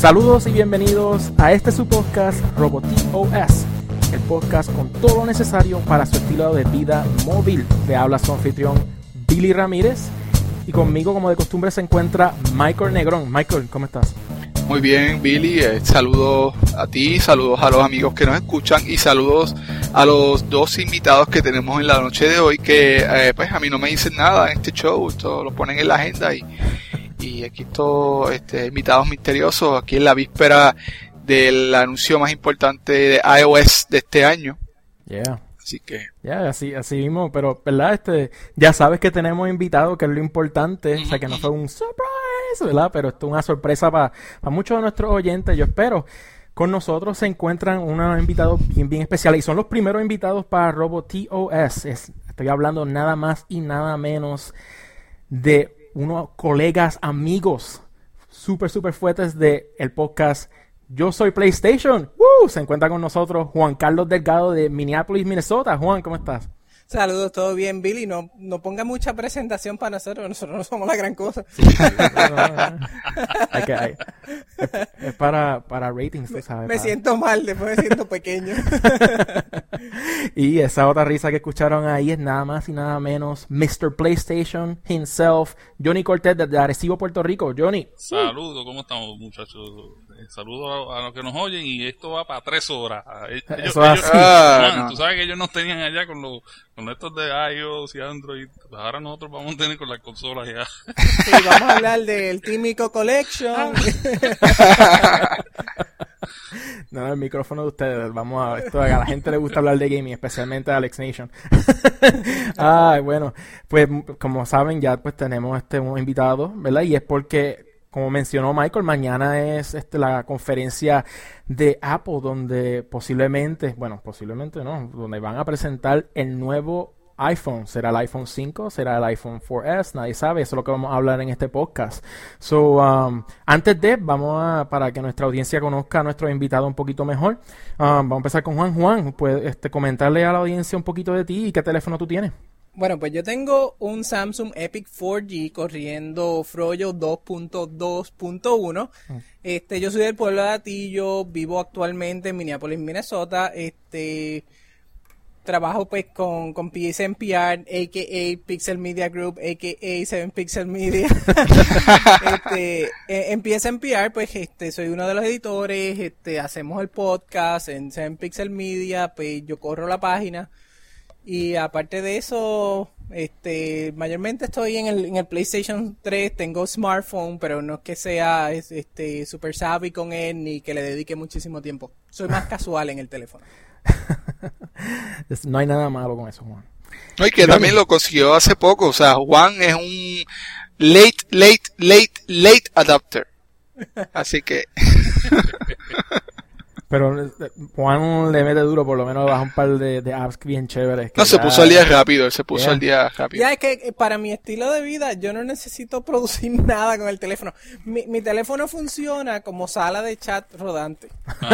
Saludos y bienvenidos a este su podcast RoboTOS, el podcast con todo lo necesario para su estilo de vida móvil. Le habla su anfitrión Billy Ramírez y conmigo, como de costumbre, se encuentra Michael Negrón. Michael, ¿cómo estás? Muy bien, Billy. Saludos a ti, saludos a los amigos que nos escuchan y saludos a los dos invitados que tenemos en la noche de hoy que pues a mí no me dicen nada en este show, esto lo ponen en la agenda y aquí estos invitados misteriosos aquí en la víspera del anuncio más importante de iOS de este año. Yeah. Así que... así mismo, pero ¿verdad? Ya sabes que tenemos invitados, que es lo importante, o sea que no fue un surprise, ¿verdad? Pero esto es una sorpresa para muchos de nuestros oyentes, yo espero. Con nosotros se encuentran unos invitados bien especiales y son los primeros invitados para RoboTOS. Estoy hablando nada más y nada menos de unos colegas, amigos súper fuertes de el podcast Yo Soy PlayStation. Se encuentra con nosotros Juan Carlos Delgado de Minneapolis, Minnesota. Juan, ¿cómo estás? Saludos, todo bien, Billy. No ponga mucha presentación para nosotros no somos la gran cosa. Sí, es para ratings, tú sabes. Me siento mal, después me siento pequeño. Y esa otra risa que escucharon ahí es nada más y nada menos Mr. PlayStation himself, Johnny Cortez desde Arecibo, Puerto Rico. Johnny. Saludos, ¿cómo estamos, muchachos? Saludos a los que nos oyen y esto va para 3 horas. Eso es así. Tú sabes que ellos nos tenían allá con estos de iOS y Android. Ahora nosotros vamos a tener con las consolas ya. Sí, vamos a hablar del Tímico Collection. No, el micrófono de ustedes. A la gente le gusta hablar de gaming, especialmente a Alex Nation. Bueno, pues como saben ya pues tenemos un invitado, ¿verdad? Y es porque, como mencionó Michael, mañana es la conferencia de Apple donde posiblemente no, donde van a presentar el nuevo iPhone. ¿Será el iPhone 5? ¿Será el iPhone 4S? Nadie sabe. Eso es lo que vamos a hablar en este podcast. Antes de, para que nuestra audiencia conozca a nuestro invitado un poquito mejor, vamos a empezar con Juan. Juan, ¿puedes comentarle a la audiencia un poquito de ti y qué teléfono tú tienes? Bueno, pues yo tengo un Samsung Epic 4G corriendo Froyo 2.2.1. Yo soy del pueblo de Atillo, vivo actualmente en Minneapolis, Minnesota. Trabajo pues con PSNPR, a.k.a. Pixel Media Group, a.k.a. 7 Pixel Media. En PSNPR pues soy uno de los editores, hacemos el podcast en 7 Pixel Media, pues yo corro la página. Y aparte de eso, mayormente estoy en el PlayStation 3, tengo smartphone, pero no es que sea super savvy con él ni que le dedique muchísimo tiempo. Soy más casual en el teléfono. No hay nada malo con eso, Juan. No, y que también lo consiguió hace poco, o sea, Juan es un late adapter. Así que... Pero Juan le mete duro, por lo menos baja un par de apps bien chéveres. No, se puso al día rápido, al día rápido. Ya es que para mi estilo de vida yo no necesito producir nada con el teléfono. Mi teléfono funciona como sala de chat rodante.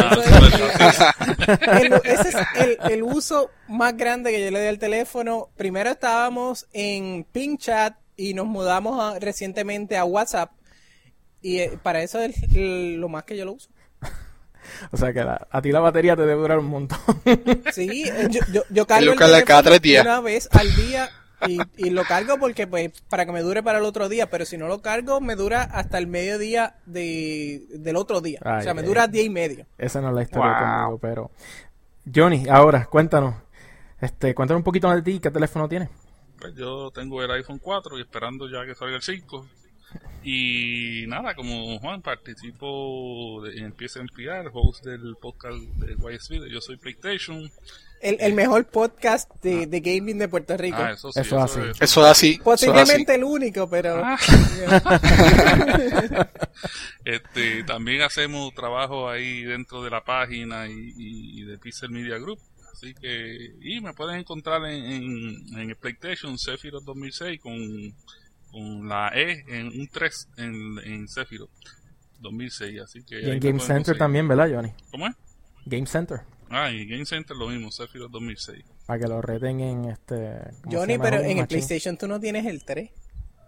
Ese es el uso más grande que yo le doy al teléfono. Primero estábamos en Ping Chat y nos mudamos recientemente a WhatsApp. Y para eso es lo más que yo lo uso. O sea que a ti la batería te debe durar un montón. Sí, yo cargo el teléfono cada 3 días. Una vez al día y lo cargo porque pues para que me dure para el otro día, pero si no lo cargo me dura hasta el mediodía del otro día. O sea, me dura 10 y medio. Esa no es la historia conmigo, pero... Johnny, ahora, cuéntanos un poquito más de ti, ¿qué teléfono tienes? Pues yo tengo el iPhone 4 y esperando ya que salga el 5. Y nada, como Juan, participo en PSNPR, host del podcast de YSB, Yo Soy PlayStation. El mejor podcast de gaming de Puerto Rico. Eso sí, eso es así. Posiblemente el único, pero... También hacemos trabajo ahí dentro de la página y de Pixel Media Group. Así que, y me pueden encontrar en el PlayStation Sephiroth 2006 con la E en un 3 en Sephiroth 2006, así que... Y en Game Center también, ¿verdad, Johnny? ¿Cómo es? Game Center. Y Game Center lo mismo, Sephiroth 2006. Para que lo reten en Johnny, pero en el PlayStation tú no tienes el 3.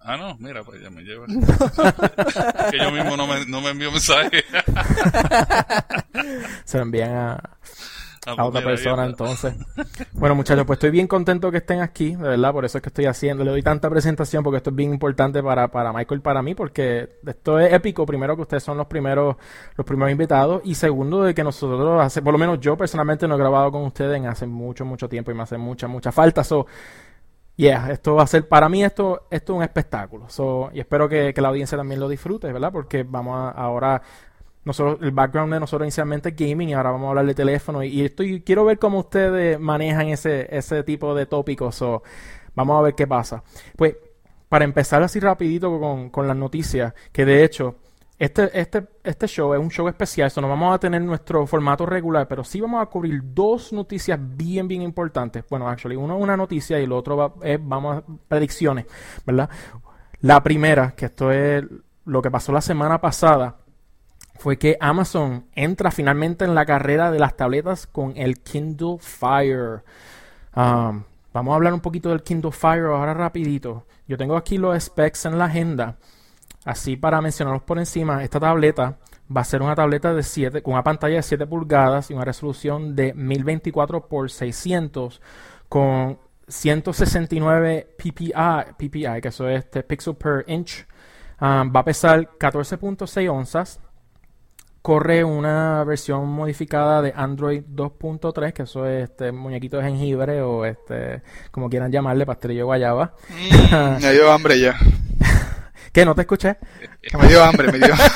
No, mira, pues ya me lleva. Que yo mismo no me envío mensaje. Se lo envían a otra mira, persona entonces. Bueno, muchachos, pues estoy bien contento que estén aquí, de verdad, por eso es que estoy haciendo, le doy tanta presentación porque esto es bien importante para Michael y para mí, porque esto es épico, primero que ustedes son los primeros invitados, y segundo de que nosotros por lo menos yo personalmente no he grabado con ustedes en hace mucho tiempo y me hace mucha falta. Esto va a ser, para mí esto es un espectáculo. Y espero que la audiencia también lo disfrute, ¿verdad? Porque ahora, el background de nosotros inicialmente es gaming y ahora vamos a hablar de teléfono. Y quiero ver cómo ustedes manejan ese tipo de tópicos. Vamos a ver qué pasa. Pues, para empezar así rapidito con las noticias, que de hecho, este show es un show especial, no vamos a tener nuestro formato regular, pero sí vamos a cubrir dos noticias bien importantes. Bueno, uno es una noticia y el otro vamos a predicciones, ¿verdad? La primera, que esto es lo que pasó la semana pasada, fue que Amazon entra finalmente en la carrera de las tabletas con el Kindle Fire. Vamos a hablar un poquito del Kindle Fire ahora rapidito. Yo tengo aquí los specs en la agenda. Así para mencionarlos por encima, esta tableta va a ser una tableta con una pantalla de 7 pulgadas y una resolución de 1024 por 600 con 169 ppi, que eso es pixel per inch. Va a pesar 14.6 onzas. Corre una versión modificada de Android 2.3, que eso es muñequito de jengibre o como quieran llamarle, pastelillo de guayaba. Me dio hambre ya. ¿Qué? ¿No te escuché? Que me dio hambre.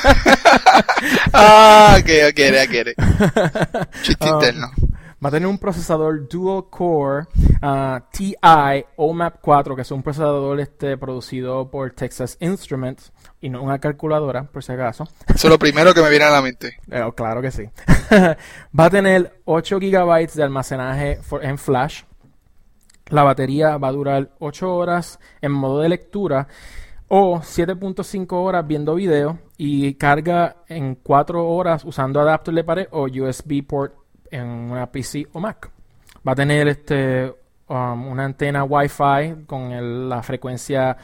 Quiere. Chiste interno. Va a tener un procesador dual core TI OMAP 4, que es un procesador producido por Texas Instruments y no una calculadora, por si acaso. Eso es lo primero que me viene a la mente. Claro que sí. Va a tener 8 GB de almacenaje en flash. La batería va a durar 8 horas en modo de lectura o 7.5 horas viendo video y carga en 4 horas usando adapter de pared o USB port en una PC o Mac. Va a tener una antena Wi-Fi con la frecuencia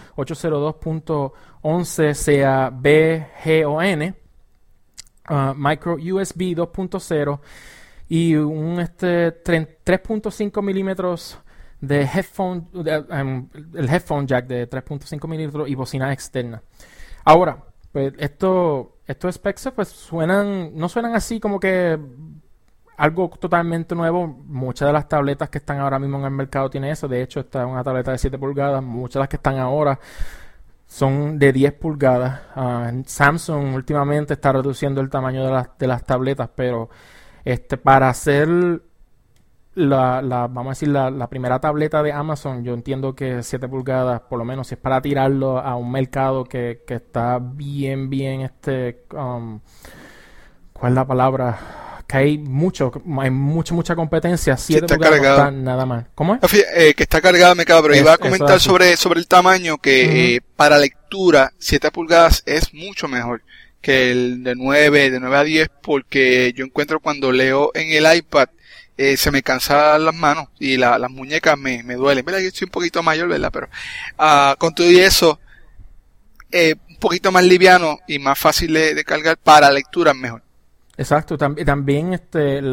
802.11 CA-BGON, micro USB 2.0 y un 3.5 milímetros de headphone, el headphone jack de 3.5 milímetros y bocina externa. Ahora, pues estos specs pues no suenan así como que algo totalmente nuevo. Muchas de las tabletas que están ahora mismo en el mercado tienen eso. De hecho, esta es una tableta de 7 pulgadas. Muchas de las que están ahora son de 10 pulgadas. Samsung últimamente está reduciendo el tamaño de las tabletas, pero para hacer vamos a decir, la primera tableta de Amazon, yo entiendo que 7 pulgadas, por lo menos, si es para tirarlo a un mercado que está bien, ¿cuál es la palabra? Que hay mucha competencia. 7 pulgadas no está nada mal. ¿Cómo es? Que está cargada me cago, pero iba a comentar sobre el tamaño que para lectura 7 pulgadas es mucho mejor que el de 9 a 10, porque yo encuentro cuando leo en el iPad se me cansan las manos y las muñecas me duelen. ¿Verdad? Yo estoy un poquito mayor, ¿verdad? Pero con todo y eso, un poquito más liviano y más fácil de cargar para lectura mejor. Exacto, también las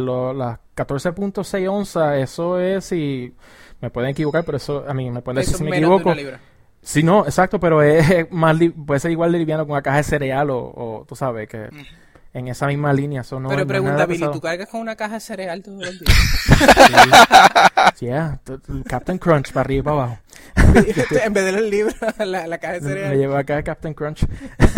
14.6 onzas, eso es, y me pueden equivocar, pero eso, a mí me pueden decir si me equivoco. Sí, no, exacto, pero es puede ser igual de liviano con una caja de cereal o tú sabes que en esa misma línea. Eso no, pero pregunta, nada Billy, pesado. ¿tú cargas con una caja de cereal todos los días? Sí, Captain Crunch para arriba y para abajo. En vez de los libros, la caja de cereal. Me llevo acá Captain Crunch.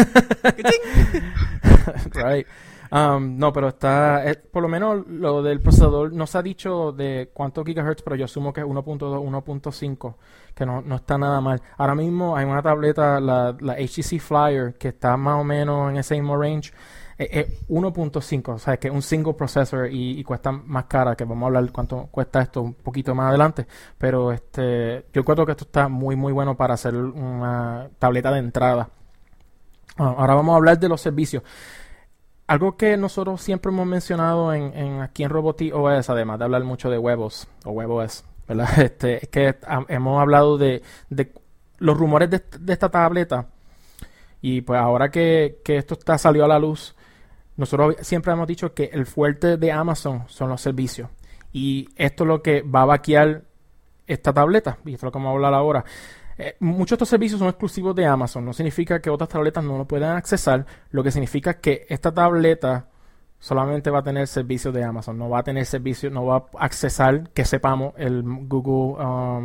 Right. No, pero por lo menos lo del procesador no se ha dicho de cuántos gigahertz, pero yo asumo que es 1.2, 1.5, que no está nada mal. Ahora mismo hay una tableta, la HTC Flyer, que está más o menos en ese mismo range, 1.5, o sea, que es un single processor y cuesta más cara, que vamos a hablar cuánto cuesta esto un poquito más adelante, pero yo creo que esto está muy bueno para hacer una tableta de entrada. Ahora vamos a hablar de los servicios. Algo que nosotros siempre hemos mencionado aquí en RobotiOS, además de hablar mucho de WebOS o WebOS, ¿verdad? Es que hemos hablado de los rumores de esta tableta, y pues ahora que esto salió a la luz, nosotros siempre hemos dicho que el fuerte de Amazon son los servicios. Y esto es lo que va a vaquear esta tableta. Y esto es lo que vamos a hablar ahora. Muchos de estos servicios son exclusivos de Amazon. No significa que otras tabletas no lo puedan accesar. Lo que significa es que esta tableta solamente va a tener servicios de Amazon. No va a tener servicios, no va a accesar, que sepamos, el Google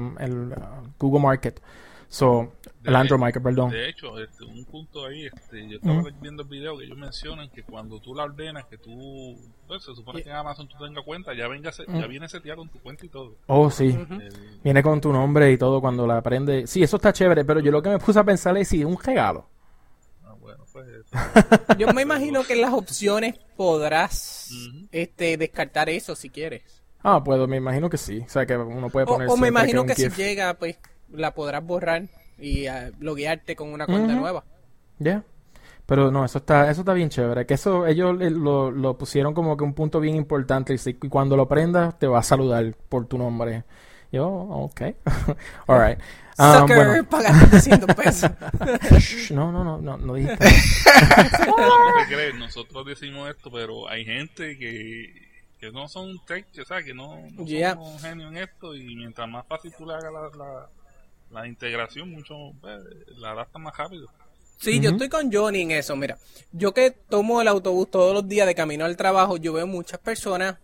Market. El Android Market, perdón. De hecho, un punto ahí, yo estaba viendo el video que ellos mencionan que cuando tú la ordenas, que tú, pues se supone que en Amazon tú tengas cuenta, ya viene seteada con tu cuenta y todo. Oh, sí. Viene con tu nombre y todo cuando la aprende. Sí, eso está chévere, pero yo lo que me puse a pensar es si un regalo. Bueno, pues... Yo me imagino que en las opciones podrás descartar eso si quieres. Pues me imagino que sí. O sea, que uno puede poner... O me imagino que si llega, pues la podrás borrar y loguearte con una cuenta nueva. Ya. Pero no, eso está bien chévere. Que eso ellos lo pusieron como que un punto bien importante. Y cuando lo prendas, te va a saludar por tu nombre. Yo, ok. All right. Sucker, bueno. pagaste 200 pesos. No dijiste. ¿Qué crees? Nosotros decimos esto, pero hay gente que no son tech, o sea, que no son genios en esto, y mientras más fácil tú le hagas la integración, mucho la adaptas más rápido. Sí, yo estoy con Johnny en eso. Mira, yo que tomo el autobús todos los días de camino al trabajo, yo veo muchas personas,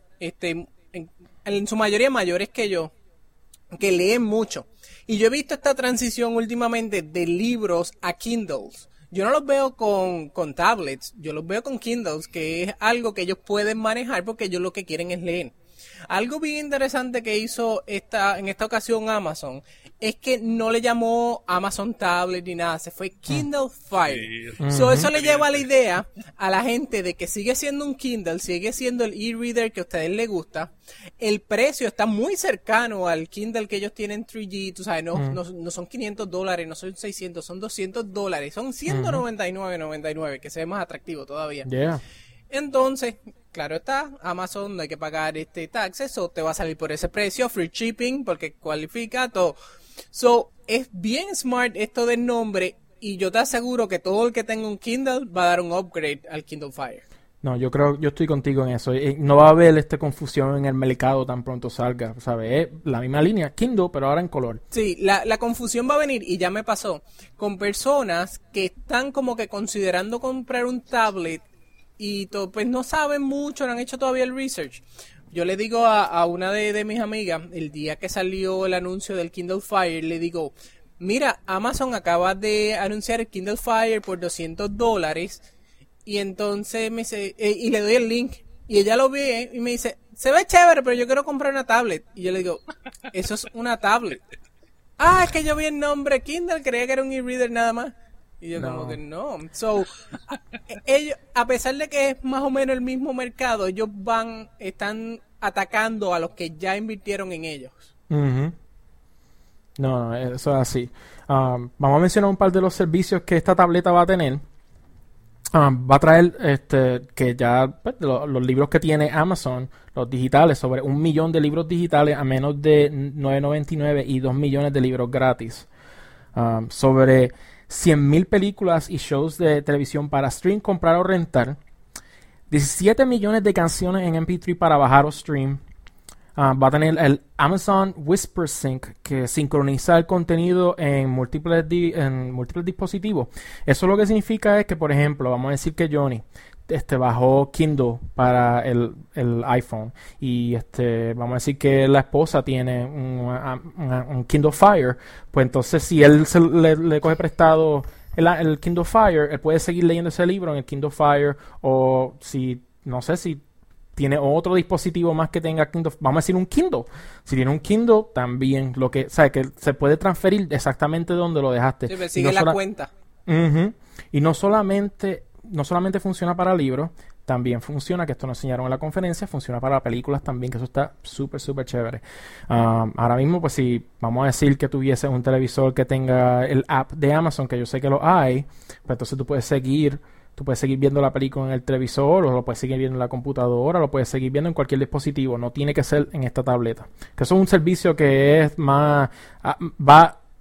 en su mayoría mayores que yo, que leen mucho. Y yo he visto esta transición últimamente de libros a Kindles. Yo no los veo con tablets, yo los veo con Kindles, que es algo que ellos pueden manejar porque ellos lo que quieren es leer. Algo bien interesante que hizo en esta ocasión Amazon es que no le llamó Amazon Tablet ni nada, se fue Kindle Fire. Sí. Eso le lleva la idea a la gente de que sigue siendo un Kindle, sigue siendo el e-reader que a ustedes les gusta. El precio está muy cercano al Kindle que ellos tienen 3G, tú sabes, no son $500, no son 600, son $200, son $199.99, que se ve más atractivo todavía. Yeah. Entonces, claro está, Amazon no hay que pagar taxes, o te va a salir por ese precio, free shipping, porque cualifica todo. Es bien smart esto del nombre, y yo te aseguro que todo el que tenga un Kindle va a dar un upgrade al Kindle Fire. No, yo estoy contigo en eso. No va a haber confusión en el mercado tan pronto salga, ¿sabes? Es la misma línea, Kindle, pero ahora en color. Sí, la confusión va a venir, y ya me pasó, con personas que están como que considerando comprar un tablet y pues no saben mucho, no han hecho todavía el research. Yo le digo a una de mis amigas, el día que salió el anuncio del Kindle Fire, le digo, mira, Amazon acaba de anunciar el Kindle Fire por $200, y entonces me dice, y le doy el link, y ella lo ve y me dice, se ve chévere, pero yo quiero comprar una tablet. Y yo le digo, eso es una tablet. Es que yo vi el nombre Kindle, creía que era un e-reader nada más. Y yo como que no. Ellos, a pesar de que es más o menos el mismo mercado, ellos están atacando a los que ya invirtieron en ellos. No, eso es así. Vamos a mencionar un par de los servicios que esta tableta va a tener. Va a traer que ya pues, los libros que tiene Amazon, los digitales, sobre 1 millón de libros digitales a menos de $9.99 y 2 millones de libros gratis. Sobre 100,000 películas y shows de televisión para stream, comprar o rentar. 17 millones de canciones en MP3 para bajar o stream. Va a tener el Amazon Whisper Sync, que sincroniza el contenido en múltiples dispositivos. Eso lo que significa es que, por ejemplo, vamos a decir que Johnny bajó Kindle para el iPhone, y vamos a decir que la esposa tiene un Kindle Fire. Pues entonces, si él le coge prestado el Kindle Fire, él puede seguir leyendo ese libro en el Kindle Fire, o si tiene otro dispositivo más que tenga Kindle, vamos a decir un Kindle. Si tiene un Kindle, también que se puede transferir exactamente donde lo dejaste. Sí, pero sigue la cuenta. Y no solamente funciona para libros, también funciona, que esto nos enseñaron en la conferencia, funciona para películas también, que eso está súper, súper chévere. Ahora mismo, pues si vamos a decir que tuviese un televisor que tenga el app de Amazon, que yo sé que lo hay, pues entonces tú puedes seguir viendo la película en el televisor, o lo puedes seguir viendo en la computadora, lo puedes seguir viendo en cualquier dispositivo. No tiene que ser en esta tableta. Que eso es un servicio que es más... va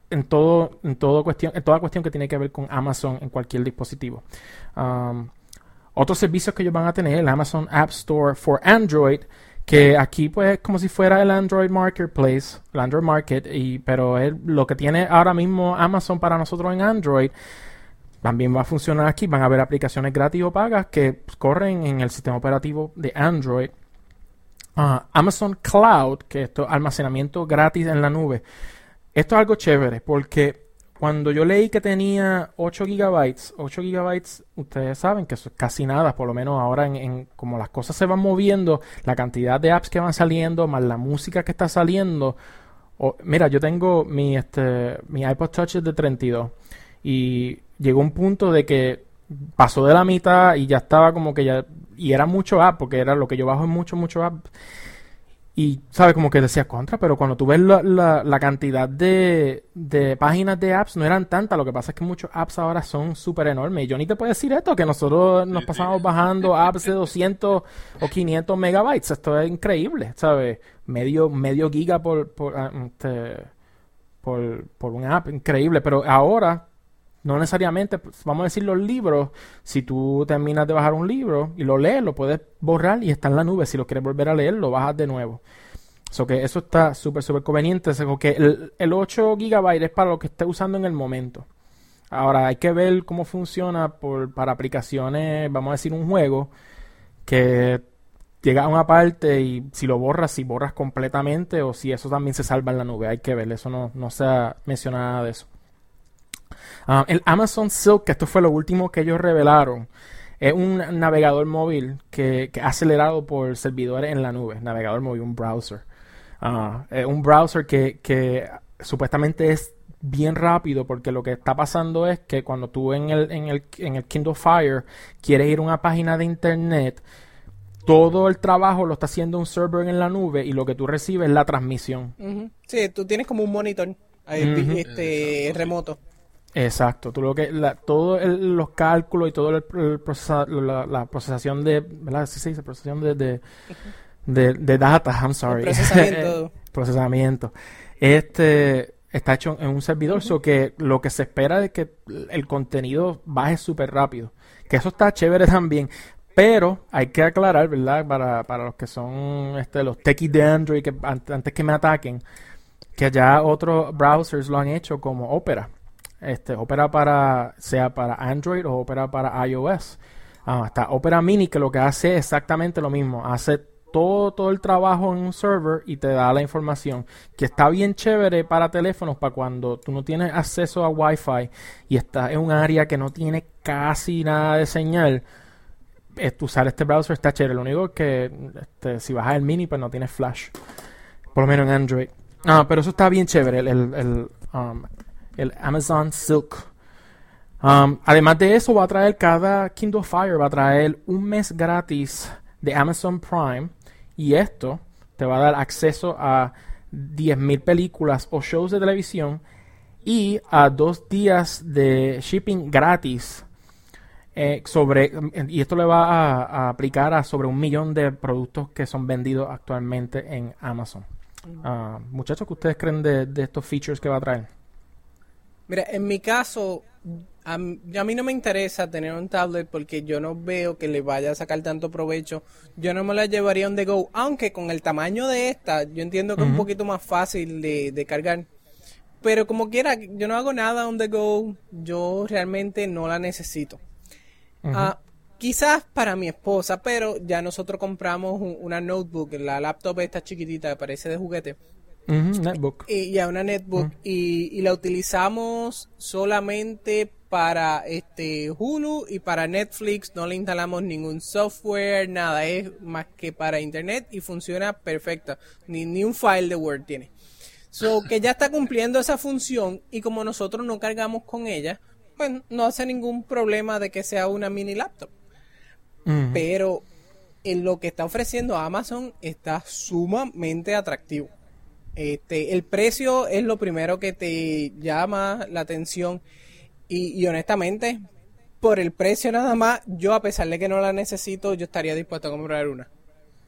en toda cuestión que tiene que ver con Amazon en cualquier dispositivo. Otros servicios que ellos van a tener, el Amazon App Store for Android, que aquí pues es como si fuera el Android Marketplace, el Android Market, pero es lo que tiene ahora mismo Amazon para nosotros en Android. También va a funcionar aquí, van a haber aplicaciones gratis o pagas que corren en el sistema operativo de Android. Amazon Cloud, que esto es almacenamiento gratis en la nube. Esto es algo chévere porque cuando yo leí que tenía 8 gigabytes, ustedes saben que eso es casi nada, por lo menos ahora como las cosas se van moviendo, la cantidad de apps que van saliendo, más la música que está saliendo. Mira, yo tengo mi iPod Touch es de 32 y llegó un punto de que pasó de la mitad y ya estaba como que ya, y era mucho app, porque era lo que yo bajo es mucho app. Y, ¿sabes? Como que decía contra, pero cuando tú ves la cantidad de páginas de apps, no eran tantas. Lo que pasa es que muchos apps ahora son súper enormes. Y yo ni te puedo decir esto, que nosotros nos pasamos bajando apps de 200 o 500 megabytes. Esto es increíble, ¿sabes? Medio giga por un app, increíble. Pero ahora, no necesariamente, vamos a decir los libros, si tú terminas de bajar un libro y lo lees, lo puedes borrar y está en la nube. Si lo quieres volver a leer, lo bajas de nuevo. Que eso está súper conveniente. Que el 8 GB es para lo que estés usando en el momento. Ahora hay que ver cómo funciona para aplicaciones, vamos a decir un juego, que llega a una parte y si borras completamente o si eso también se salva en la nube. Hay que ver, eso no se ha mencionado nada de eso. El Amazon Silk, que esto fue lo último que ellos revelaron, es un navegador móvil que ha acelerado por servidores en la nube. Navegador móvil, un browser. Es un browser que supuestamente es bien rápido, porque lo que está pasando es que cuando tú en el Kindle Fire quieres ir a una página de internet, todo el trabajo lo está haciendo un server en la nube y lo que tú recibes es la transmisión. Uh-huh. Sí, tú tienes como un monitor remoto. Exacto, tú todos los cálculos y todo la procesación de, ¿verdad? ¿Sí se dice? Procesación de data, I'm sorry. Procesamiento. Está hecho en un servidor, que lo que se espera es que el contenido baje súper rápido. Que eso está chévere también. Pero hay que aclarar, ¿verdad? Para los que son los techies de Android, que antes que me ataquen, que ya otros browsers lo han hecho como Opera. Opera sea para Android o Opera para iOS. Está Opera Mini, que lo que hace es exactamente lo mismo. Hace todo el trabajo en un server y te da la información, que está bien chévere para teléfonos, para cuando tú no tienes acceso a Wi-Fi y estás en un área que no tiene casi nada de señal. Usar este browser está chévere. Lo único es que si bajas el Mini, pues no tienes flash, por lo menos en Android. Pero eso está bien chévere, el Amazon Silk. Además de eso, va a traer cada Kindle Fire, va a traer un mes gratis de Amazon Prime, y esto te va a dar acceso a 10,000 películas o shows de televisión y a 2 días de shipping gratis. Y esto le va a aplicar a sobre 1 millón de productos que son vendidos actualmente en Amazon. Muchachos, ¿qué ustedes creen de estos features que va a traer? Mira, en mi caso, a mí no me interesa tener un tablet porque yo no veo que le vaya a sacar tanto provecho. Yo no me la llevaría on the go, aunque con el tamaño de esta, yo entiendo que es un poquito más fácil de cargar. Pero como quiera, yo no hago nada on the go, yo realmente no la necesito. Quizás para mi esposa, pero ya nosotros compramos una notebook, la laptop esta chiquitita que parece de juguete. Netbook. Una netbook. Y la utilizamos solamente para Hulu y para Netflix. No le instalamos ningún software, nada, es más que para internet y funciona perfecta. Ni un file de Word tiene. Que ya está cumpliendo esa función, y como nosotros no cargamos con ella, pues no hace ningún problema de que sea una mini laptop. Pero en lo que está ofreciendo Amazon está sumamente atractivo. El precio es lo primero que te llama la atención, y honestamente, por el precio nada más, yo, a pesar de que no la necesito, yo estaría dispuesto a comprar una.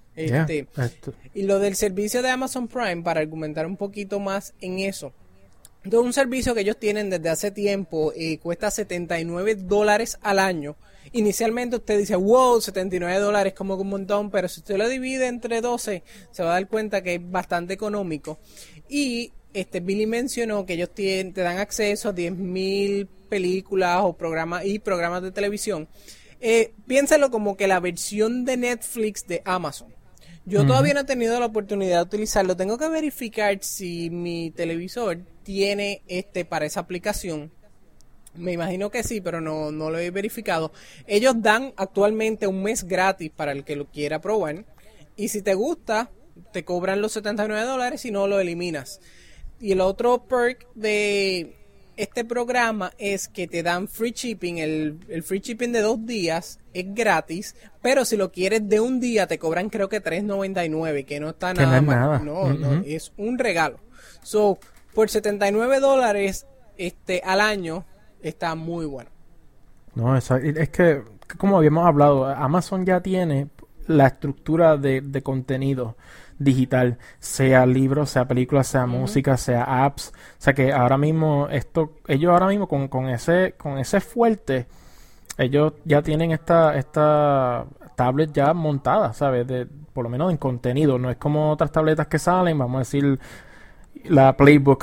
Y lo del servicio de Amazon Prime, para argumentar un poquito más en eso, Es un servicio que ellos tienen desde hace tiempo, cuesta $79 al año. Inicialmente usted dice, wow, $79 como que un montón, pero si usted lo divide entre 12, se va a dar cuenta que es bastante económico. Y Billy mencionó que ellos te dan acceso a 10,000 películas o programas de televisión. Piénsalo como que la versión de Netflix de Amazon. Yo todavía no he tenido la oportunidad de utilizarlo. Tengo que verificar si mi televisor tiene para esa aplicación. Me imagino que sí, pero no lo he verificado. Ellos dan actualmente un mes gratis para el que lo quiera probar. Y si te gusta, te cobran los $79 y no lo eliminas. Y el otro perk de este programa es que te dan free shipping. El free shipping de 2 días es gratis, pero si lo quieres de un día te cobran creo que $3.99, que no está nada mal. No, es un regalo. So, por $79 al año está muy bueno. No, es que como habíamos hablado, Amazon ya tiene la estructura de contenido digital, sea libros, sea películas, sea música, sea apps. O sea que ahora mismo ellos ahora mismo con ese fuerte, ellos ya tienen esta tablet ya montada, ¿sabes? Por lo menos en contenido. No es como otras tabletas que salen, vamos a decir, la Playbook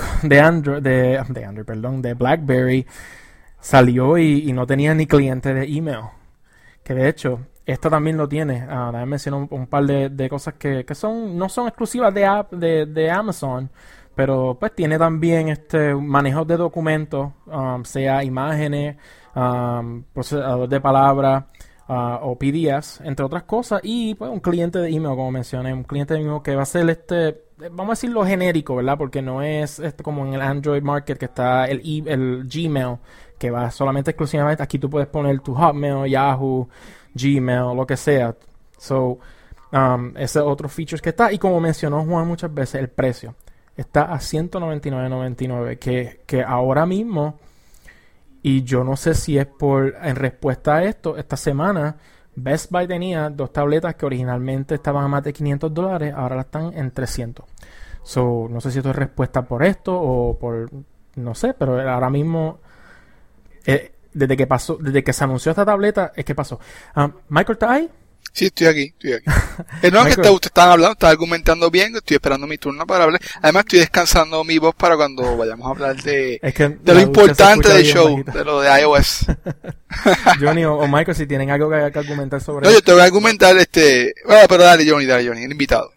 de BlackBerry salió y no tenía ni cliente de email. Que de hecho, esta también lo tiene. También mencionó un par de cosas que no son exclusivas de Amazon, pero pues tiene también manejo de documentos, sea imágenes, procesador de palabras o PDFs, entre otras cosas, y pues un cliente de email, como mencioné, un cliente de email que va a ser vamos a decirlo genérico, ¿verdad? Porque no es como en el Android Market que está el Gmail, que va solamente exclusivamente, aquí tú puedes poner tu Hotmail, Yahoo, Gmail, lo que sea. So, ese otro feature que está, y como mencionó Juan muchas veces, el precio está a $199.99, que ahora mismo, y yo no sé si es en respuesta a esto, esta semana Best Buy tenía 2 tabletas que originalmente estaban a más de $500, ahora las están en $300. So, no sé si esto es respuesta por esto o por, no sé, pero ahora mismo desde que se anunció esta tableta, es que pasó. Michael, ¿estás ahí? Sí, estoy aquí. No, que ustedes estaban hablando, estaba argumentando bien, estoy esperando mi turno para hablar. Además, estoy descansando mi voz para cuando vayamos a hablar de lo importante del show, de lo de iOS. Johnny o Michael, si tienen algo que argumentar sobre No, yo te voy a argumentar, bueno, pero dale, Johnny, el invitado.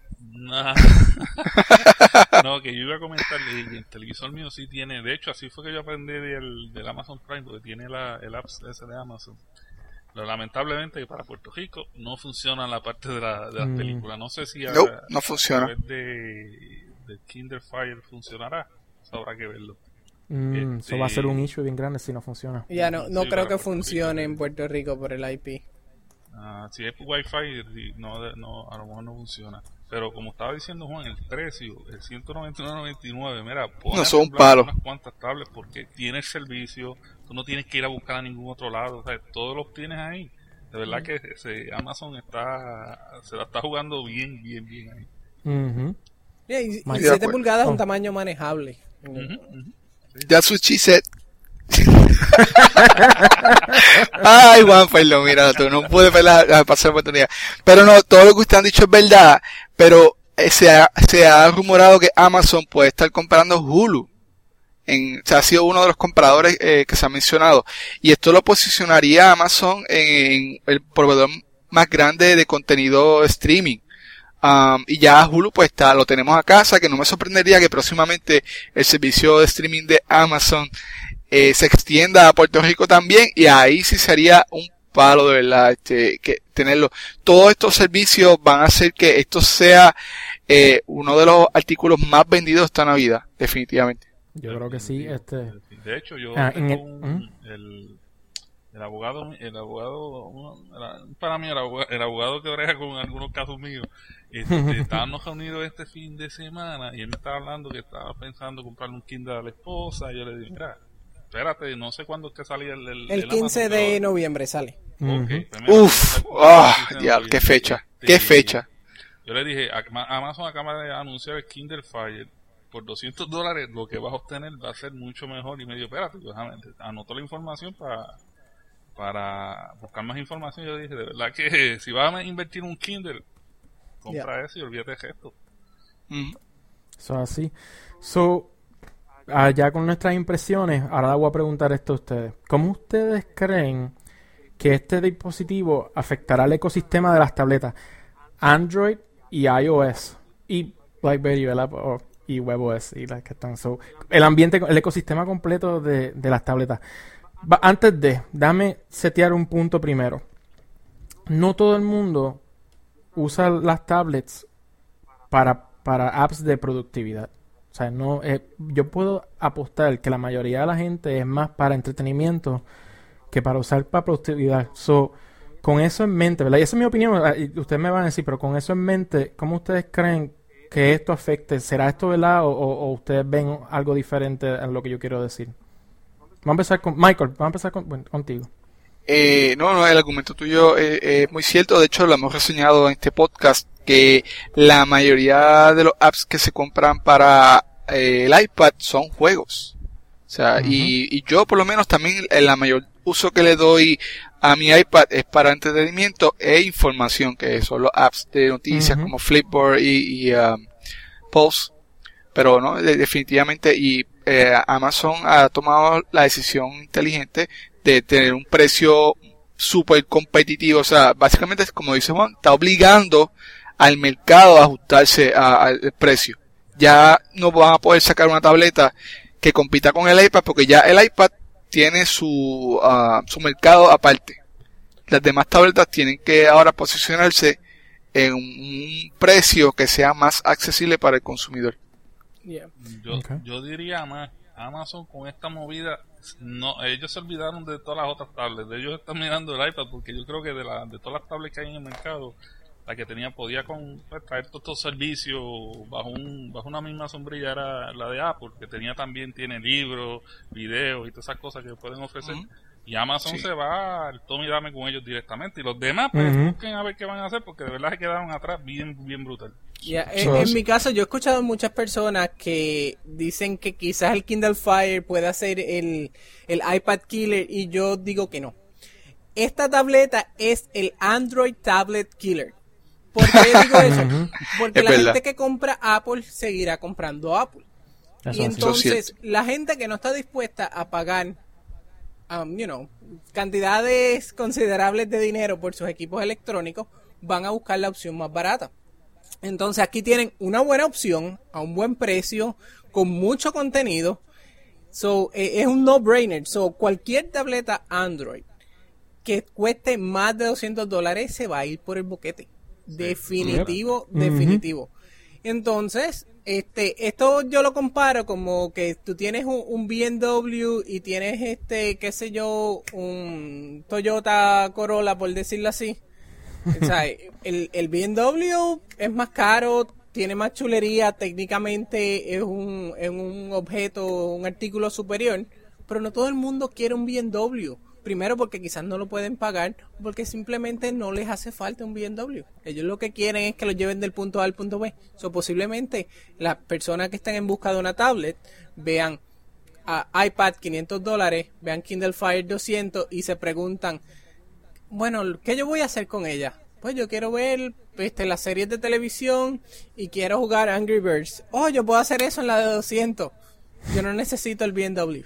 No, que yo iba a comentarle, el televisor mío sí tiene, de hecho así fue que yo aprendí del Amazon Prime, porque tiene el app ese de Amazon. Pero lamentablemente para Puerto Rico no funciona la parte de las películas. No sé si no funciona. A través de Kindle Fire funcionará, eso habrá que verlo. Eso va a ser un issue bien grande si no funciona. Ya no creo que funcione en Puerto Rico por el IP. Si es Wi-Fi, no, a lo mejor no funciona. Pero como estaba diciendo Juan, el precio, el $199.99, mira, no son un palo. Unas cuantas tablets porque tiene el servicio, tú no tienes que ir a buscar a ningún otro lado, o sea, todos los tienes ahí. De verdad que Amazon se la está jugando bien ahí. Y 7 pulgadas es un tamaño manejable. That's what she said. Ay, Juan, perdón, mira, tú no pude pasar la oportunidad. Pero no, todo lo que ustedes han dicho es verdad, pero se ha rumorado que Amazon puede estar comprando Hulu. Ha sido uno de los compradores que se ha mencionado. Y esto lo posicionaría a Amazon en el proveedor más grande de contenido streaming. Y ya Hulu pues lo tenemos a casa, que no me sorprendería que próximamente el servicio de streaming de Amazon se extienda a Puerto Rico también, y ahí sí sería un palo de verdad que tenerlo. Todos estos servicios van a hacer que esto sea uno de los artículos más vendidos esta Navidad, definitivamente. Yo creo que sí. De hecho, yo el abogado para mí el abogado que breja con algunos casos míos, estábamos reunidos este fin de semana y él me estaba hablando que estaba pensando comprarle un Kindle a la esposa, y yo le dije, mira, espérate, no sé cuándo es que salía el 15 Amazon, de noviembre sale. Okay, diablo, qué fecha. Yo le dije, Amazon acaba de anunciar el Kindle Fire por $200 lo que vas a obtener va a ser mucho mejor. Y me dijo, espérate, pues, anoto la información para buscar más información. Yo dije, de verdad que si vas a invertir un Kindle, compra eso y olvídate de esto. Eso así. Ya con nuestras impresiones, ahora voy a preguntar esto a ustedes. ¿Cómo ustedes creen que este dispositivo afectará el ecosistema de las tabletas Android y iOS y BlackBerry, ¿verdad? Y WebOS y las que están? El ambiente, el ecosistema completo de las tabletas. Déjame setear un punto primero. No todo el mundo usa las tablets para apps de productividad. O sea, yo puedo apostar que la mayoría de la gente es más para entretenimiento que para usar para productividad. Con eso en mente, ¿verdad? Y esa es mi opinión, y ustedes me van a decir, pero con eso en mente, ¿cómo ustedes creen que esto afecte? ¿Será esto, verdad? ¿O ustedes ven algo diferente a lo que yo quiero decir? Vamos a empezar con Michael, contigo. No, el argumento tuyo es muy cierto. De hecho, lo hemos reseñado en este podcast, que la mayoría de los apps que se compran para el iPad son juegos. O sea, y yo por lo menos también la mayor uso que le doy a mi iPad es para entretenimiento e información, que son los apps de noticias como Flipboard y Pulse. Pero no, definitivamente, y Amazon ha tomado la decisión inteligente de tener un precio súper competitivo. O sea, básicamente, como dice Juan, está obligando al mercado a ajustarse al precio. Ya no van a poder sacar una tableta que compita con el iPad, porque ya el iPad tiene su mercado aparte. Las demás tabletas tienen que ahora posicionarse en un precio que sea más accesible para el consumidor. Yo diría más, Amazon con esta movida, no, ellos se olvidaron de todas las otras tablets. Ellos están mirando el iPad, porque yo creo que de todas las tablets que hay en el mercado, la que podía traer todos estos servicios bajo una misma sombrilla era la de Apple, que tiene libros, videos y todas esas cosas que pueden ofrecer. Y Amazon se va al tome y dame con ellos directamente. Y los demás, pues, busquen a ver qué van a hacer, porque de verdad se quedaron atrás bien brutal. En mi caso, yo he escuchado muchas personas que dicen que quizás el Kindle Fire pueda ser el iPad Killer, y yo digo que no. Esta tableta es el Android Tablet Killer. ¿Por qué digo eso? Porque la gente que compra Apple seguirá comprando Apple. Y entonces, la gente que no está dispuesta a pagar cantidades considerables de dinero por sus equipos electrónicos, van a buscar la opción más barata. Entonces aquí tienen una buena opción a un buen precio con mucho contenido. Es un no-brainer. Cualquier tableta Android que cueste más de $200 se va a ir por el boquete. Definitivo. Entonces, esto yo lo comparo como que tú tienes un BMW y tienes qué sé yo, un Toyota Corolla, por decirlo así. O sea, el BMW es más caro, tiene más chulería, técnicamente es un objeto, un artículo superior, pero no todo el mundo quiere un BMW. Primero porque quizás no lo pueden pagar, porque simplemente no les hace falta un BMW. Ellos lo que quieren es que lo lleven del punto A al punto B. Posiblemente las personas que están en busca de una tablet vean iPad $500, vean Kindle Fire $200 y se preguntan, bueno, ¿qué yo voy a hacer con ella? Pues yo quiero ver las series de televisión y quiero jugar Angry Birds. Yo puedo hacer eso en la de $200. Yo no necesito el BMW.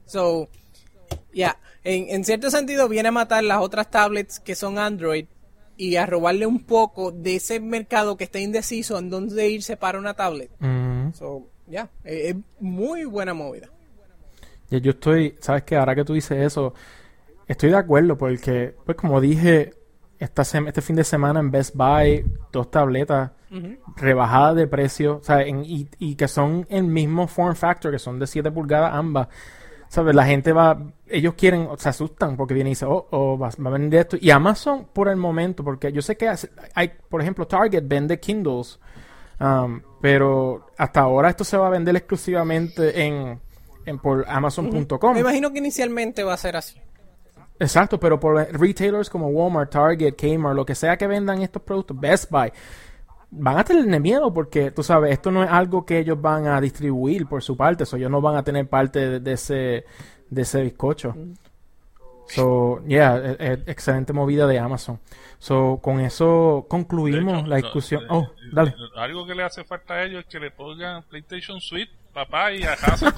En cierto sentido viene a matar las otras tablets que son Android y a robarle un poco de ese mercado que está indeciso en dónde irse para una tablet. Es muy buena movida. Yo estoy, ¿sabes qué? Ahora que tú dices eso, estoy de acuerdo porque, pues como dije, este fin de semana en Best Buy, 2 tabletas rebajadas de precio, o sea, y que son el mismo form factor, que son de 7 pulgadas ambas. ¿Sabes? La gente ellos quieren, se asustan porque viene y dice, va a vender esto. Y Amazon por el momento, porque yo sé que hay, por ejemplo, Target vende Kindles, pero hasta ahora esto se va a vender exclusivamente por Amazon.com. Me imagino que inicialmente va a ser así. Exacto, pero por retailers como Walmart, Target, Kmart, lo que sea que vendan estos productos, Best Buy, van a tener miedo porque, tú sabes, esto no es algo que ellos van a distribuir por su parte, ellos no van a tener parte de ese bizcocho. So, yeah, excelente movida de Amazon. So, con eso concluimos la discusión. Dale. Algo que le hace falta a ellos es que le pongan PlayStation Suite, papá, y a casa.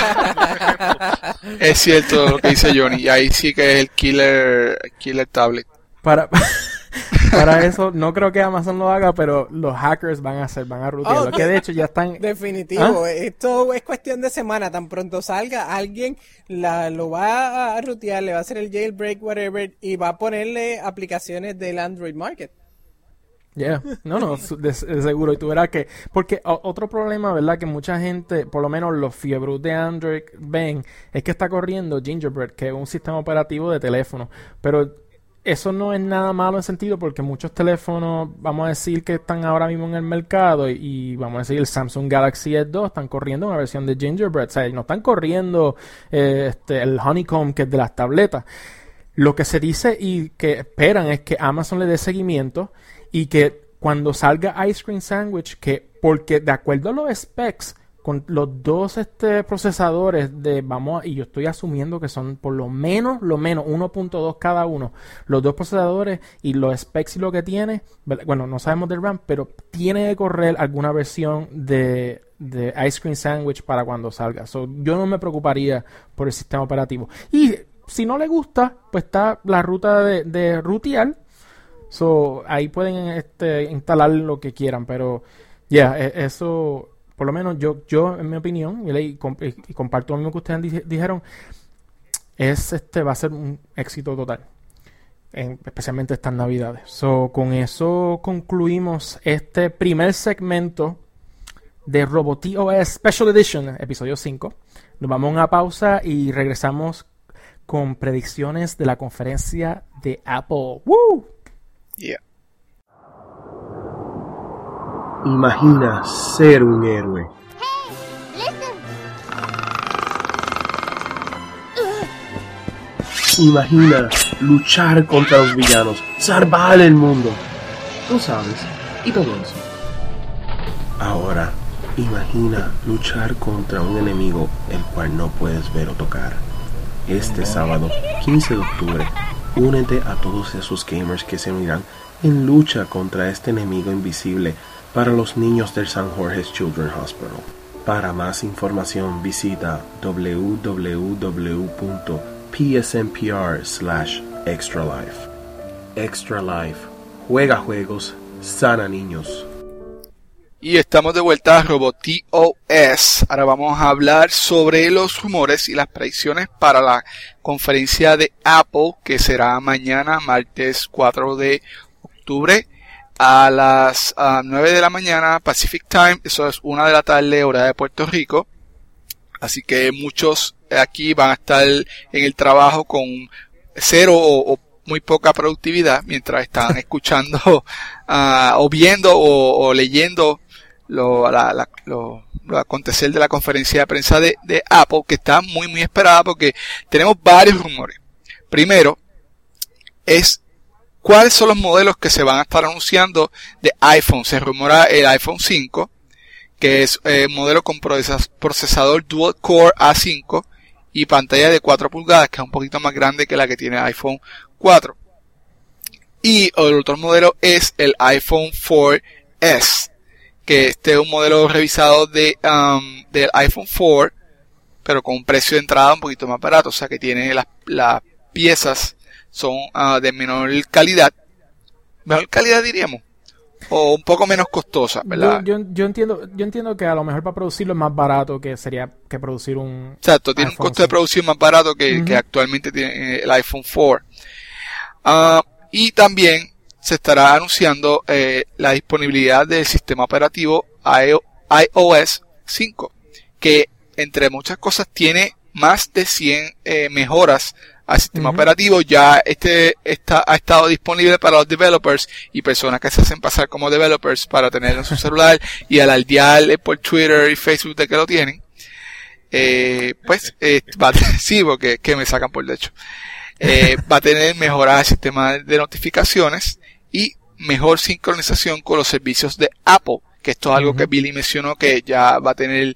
Es cierto lo que dice Johnny, y ahí sí que es el killer tablet. Para eso, no creo que Amazon lo haga, pero los hackers van a rutearlo, que de hecho ya están... Definitivo, esto es cuestión de semana, tan pronto salga, alguien lo va a rutear, le va a hacer el jailbreak, whatever, y va a ponerle aplicaciones del Android Market. Yeah, no, de seguro, y tú verás que... Porque otro problema, ¿verdad? Que mucha gente, por lo menos los fiebros de Android ven, es que está corriendo Gingerbread, que es un sistema operativo de teléfono, pero... Eso no es nada malo en sentido porque muchos teléfonos, vamos a decir que están ahora mismo en el mercado y vamos a decir el Samsung Galaxy S2 están corriendo una versión de Gingerbread, o sea, no están corriendo el Honeycomb que es de las tabletas. Lo que se dice y que esperan es que Amazon le dé seguimiento y que cuando salga Ice Cream Sandwich, porque de acuerdo a los specs, con los dos procesadores y yo estoy asumiendo que son por lo menos 1.2 cada uno, los dos procesadores y los specs y lo que tiene, bueno, no sabemos del RAM, pero tiene que correr alguna versión de Ice Cream Sandwich para cuando salga. So, yo no me preocuparía por el sistema operativo. Y si no le gusta, pues está la ruta de rutear. So, ahí pueden instalar lo que quieran, pero eso... Por lo menos yo en mi opinión, y comparto lo mismo que ustedes dijeron, va a ser un éxito total, especialmente estas navidades. So, con eso concluimos este primer segmento de RoboTOS Special Edition, episodio 5. Nos vamos a una pausa y regresamos con predicciones de la conferencia de Apple. ¡Woo! Yeah. Imagina ser un héroe. Imagina luchar contra los villanos, salvar el mundo. Tú sabes, y todo eso. Ahora, imagina luchar contra un enemigo el cual no puedes ver o tocar. Este sábado, 15 de octubre, únete a todos esos gamers que se unirán en lucha contra este enemigo invisible para los niños del St. Jorge's Children's Hospital. Para más información visita www.psnpr/extralife. Extra Life. Juega juegos, sana niños. Y estamos de vuelta a RoboTOS. Ahora vamos a hablar sobre los rumores y las predicciones para la conferencia de Apple, que será mañana, martes 4 de octubre. A las 9 de la mañana Pacific Time, eso es 1 de la tarde, hora de Puerto Rico. Así que muchos aquí van a estar en el trabajo con cero o muy poca productividad mientras están escuchando o viendo o leyendo lo acontecer de la conferencia de prensa de Apple, que está muy muy esperada porque tenemos varios rumores. Primero es ¿cuáles son los modelos que se van a estar anunciando de iPhone? Se rumora el iPhone 5, que es un modelo con procesador Dual Core A5 y pantalla de 4 pulgadas, que es un poquito más grande que la que tiene iPhone 4. Y el otro modelo es el iPhone 4S, que este es un modelo revisado del iPhone 4, pero con un precio de entrada un poquito más barato, o sea que tiene las piezas son de menor calidad diríamos, o un poco menos costosa, ¿verdad? Yo entiendo que a lo mejor para producirlo es más barato que sería que producir un exacto, tiene iPhone, un costo de producción más barato que actualmente tiene el iPhone 4. Y también se estará anunciando la disponibilidad del sistema operativo iOS 5, que entre muchas cosas tiene más de 100 mejoras al sistema operativo. Ya ha estado disponible para los developers y personas que se hacen pasar como developers para tenerlo en su celular y alardear por Twitter y Facebook de que lo tienen. Sí, porque que me sacan por el hecho. Va a tener mejoras al sistema de notificaciones y mejor sincronización con los servicios de Apple, que esto es algo que Billy mencionó que ya va a tener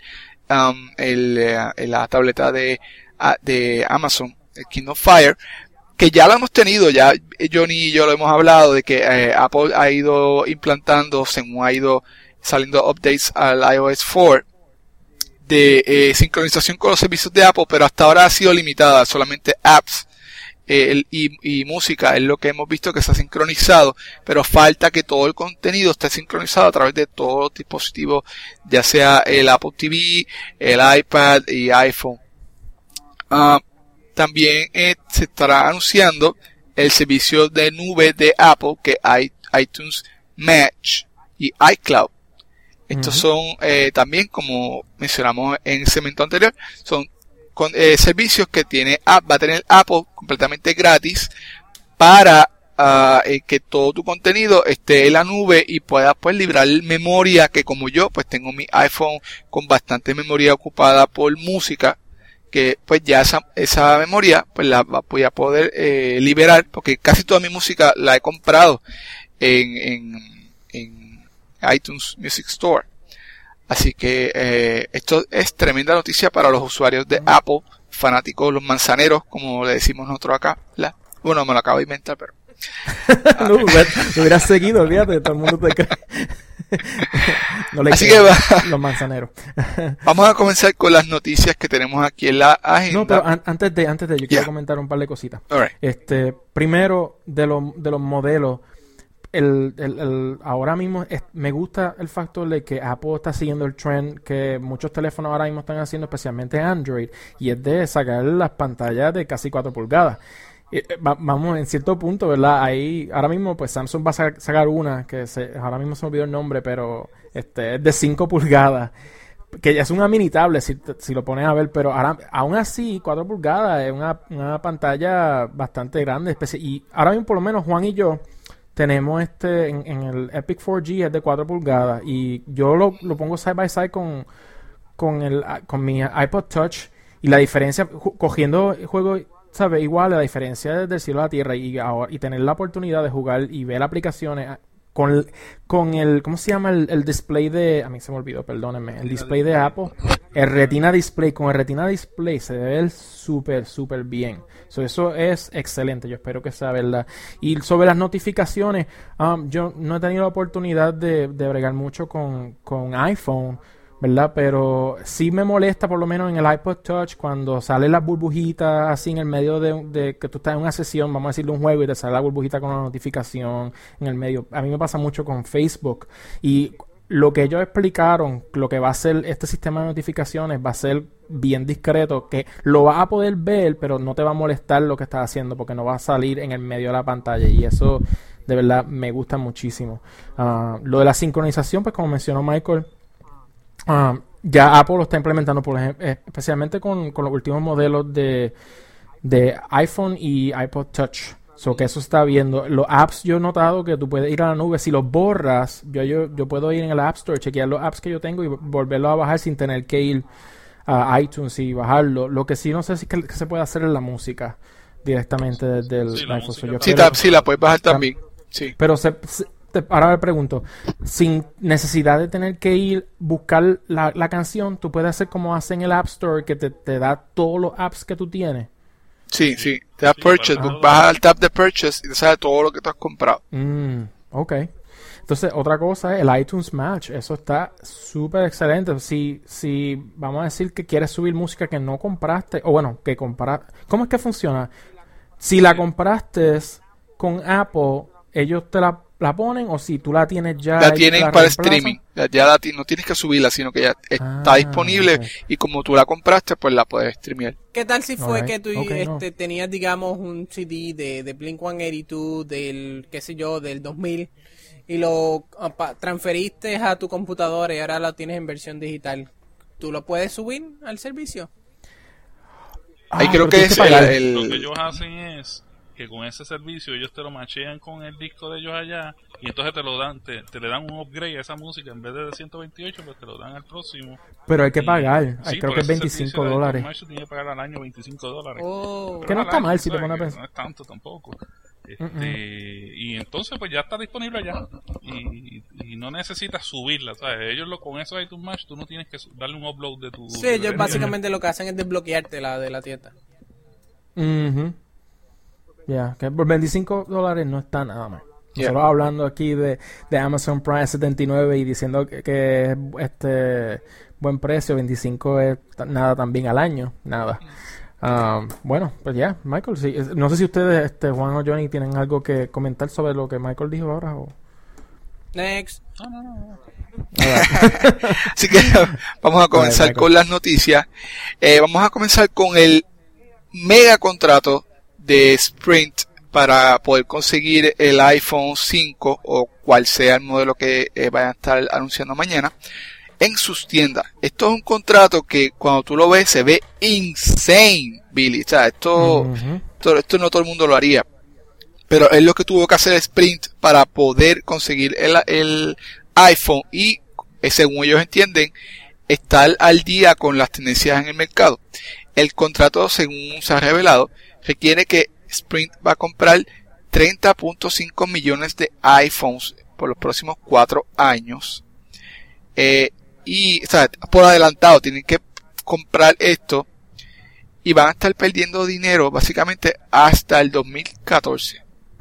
la tableta de Amazon, el Kindle Fire, que ya lo hemos tenido, ya Johnny y yo lo hemos hablado de que Apple ha ido implantando, según ha ido saliendo updates al iOS 4, de sincronización con los servicios de Apple, pero hasta ahora ha sido limitada, solamente apps y música es lo que hemos visto que está sincronizado, pero falta que todo el contenido esté sincronizado a través de todos los dispositivos, ya sea el Apple TV, el iPad y iPhone. También se estará anunciando el servicio de nube de Apple, que hay iTunes Match y iCloud. Estos son también, como mencionamos en el segmento anterior, son servicios que va a tener Apple completamente gratis para que todo tu contenido esté en la nube y puedas pues librar memoria, que como yo pues tengo mi iPhone con bastante memoria ocupada por música, que pues ya esa memoria pues la voy a poder liberar, porque casi toda mi música la he comprado en iTunes Music Store. Así que esto es tremenda noticia para los usuarios de Apple, fanáticos, los manzaneros, como le decimos nosotros acá. Bueno, me lo acabo de inventar, pero... No, lo hubieras seguido, olvídate, todo el mundo te cree. No le Así creo, que los manzaneros. Vamos a comenzar con las noticias que tenemos aquí en la agenda. No, pero antes de yo quiero comentar un par de cositas. All right. Primero, de los modelos, ahora mismo me gusta el factor de que Apple está siguiendo el trend que muchos teléfonos ahora mismo están haciendo, especialmente Android, y es de sacar las pantallas de casi 4 pulgadas. Vamos, en cierto punto, ¿verdad? Ahí, ahora mismo, pues Samsung va a sacar una, ahora mismo se me olvidó el nombre, pero es de 5 pulgadas, que ya es una mini tablet, si lo pones a ver, pero ahora, aún así, 4 pulgadas es una pantalla bastante grande, y ahora mismo, por lo menos, Juan y yo, tenemos en el Epic 4G, es de 4 pulgadas, y yo lo pongo side by side con mi iPod Touch, y la diferencia, cogiendo juegos, ¿sabes? Igual, la diferencia es del cielo a la tierra, y tener la oportunidad de jugar y ver aplicaciones con el, ¿cómo se llama? El display a mí se me olvidó, perdónenme, el display de Apple, el Retina Display, con el Retina Display se ve súper, súper bien. Eso es excelente, yo espero que sea verdad. Y sobre las notificaciones, yo no he tenido la oportunidad de bregar mucho con iPhone, ¿verdad? Pero sí me molesta, por lo menos en el iPod Touch, cuando salen las burbujitas así en el medio de que tú estás en una sesión, vamos a decirle un juego, y te sale la burbujita con una notificación en el medio. A mí me pasa mucho con Facebook. Y lo que ellos explicaron, lo que va a hacer este sistema de notificaciones, va a ser bien discreto, que lo vas a poder ver, pero no te va a molestar lo que estás haciendo, porque no va a salir en el medio de la pantalla, y eso de verdad me gusta muchísimo. Lo de la sincronización, pues como mencionó Michael, ya Apple lo está implementando, por ejemplo, especialmente con los últimos modelos de iPhone y iPod Touch. Que eso está viendo. Los apps, yo he notado que tú puedes ir a la nube. Si los borras, yo puedo ir en el App Store, chequear los apps que yo tengo y volverlos a bajar sin tener que ir a iTunes y bajarlo. Lo que sí no sé si que se puede hacer es la música directamente desde el iPhone. Sí, la puedes bajar también. Sí. Pero ahora me pregunto, sin necesidad de tener que ir buscar la canción, tú puedes hacer como hacen en el App Store, que te da todos los apps que tú tienes. Sí, te da Purchase, vas al tab de Purchase y te sale todo lo que tú has comprado. Ok. Entonces, otra cosa es el iTunes Match. Eso está súper excelente. Si vamos a decir que quieres subir música que no compraste, o bueno, que compraste. ¿Cómo es que funciona? Si la compraste con Apple, ellos te la ponen, o si tú la tienes ya. La tienen para streaming. No tienes que subirla, sino que ya está disponible, okay. Y como tú la compraste, pues la puedes streamear. ¿Qué tal si fue que tú tenías, digamos, un CD de Blink-182 del, qué sé yo, del 2000 y lo transferiste a tu computadora y ahora lo tienes en versión digital? ¿Tú lo puedes subir al servicio? Ahí creo que es lo que ellos hacen es que con ese servicio ellos te lo machean con el disco de ellos allá, y entonces te lo dan, te le dan un upgrade a esa música. En vez de 128, pues te lo dan al próximo. Pero hay que pagar, creo que es $25. Tienes que pagar al año $25. Oh, que no está mal si te pones a pensar. No es tanto tampoco. Y entonces pues ya está disponible allá y no necesitas subirla, ¿sabes? Con eso iTunes Match tú no tienes que darle un upload de tu... Sí, ellos básicamente lo que hacen es desbloquearte la de la tienda. Ya, que por $25 no está nada más. Nosotros hablando aquí de Amazon Prime 79 y diciendo que es buen precio, 25 es nada también al año, nada. Bueno, pues ya, Michael, sí. No sé si ustedes, Juan o Johnny, tienen algo que comentar sobre lo que Michael dijo ahora. O... Next. No. Así que vamos a comenzar con las noticias. Vamos a comenzar con el mega contrato de Sprint para poder conseguir el iPhone 5 o cual sea el modelo que vayan a estar anunciando mañana en sus tiendas. Esto es un contrato que cuando tú lo ves se ve insane, Billy. O sea, esto no todo el mundo lo haría. Pero es lo que tuvo que hacer Sprint para poder conseguir el iPhone y, según ellos entienden, estar al día con las tendencias en el mercado. El contrato, según se ha revelado, requiere que Sprint va a comprar 30.5 millones de iPhones por los próximos 4 años. Y, o sea, por adelantado tienen que comprar esto y van a estar perdiendo dinero básicamente hasta el 2014.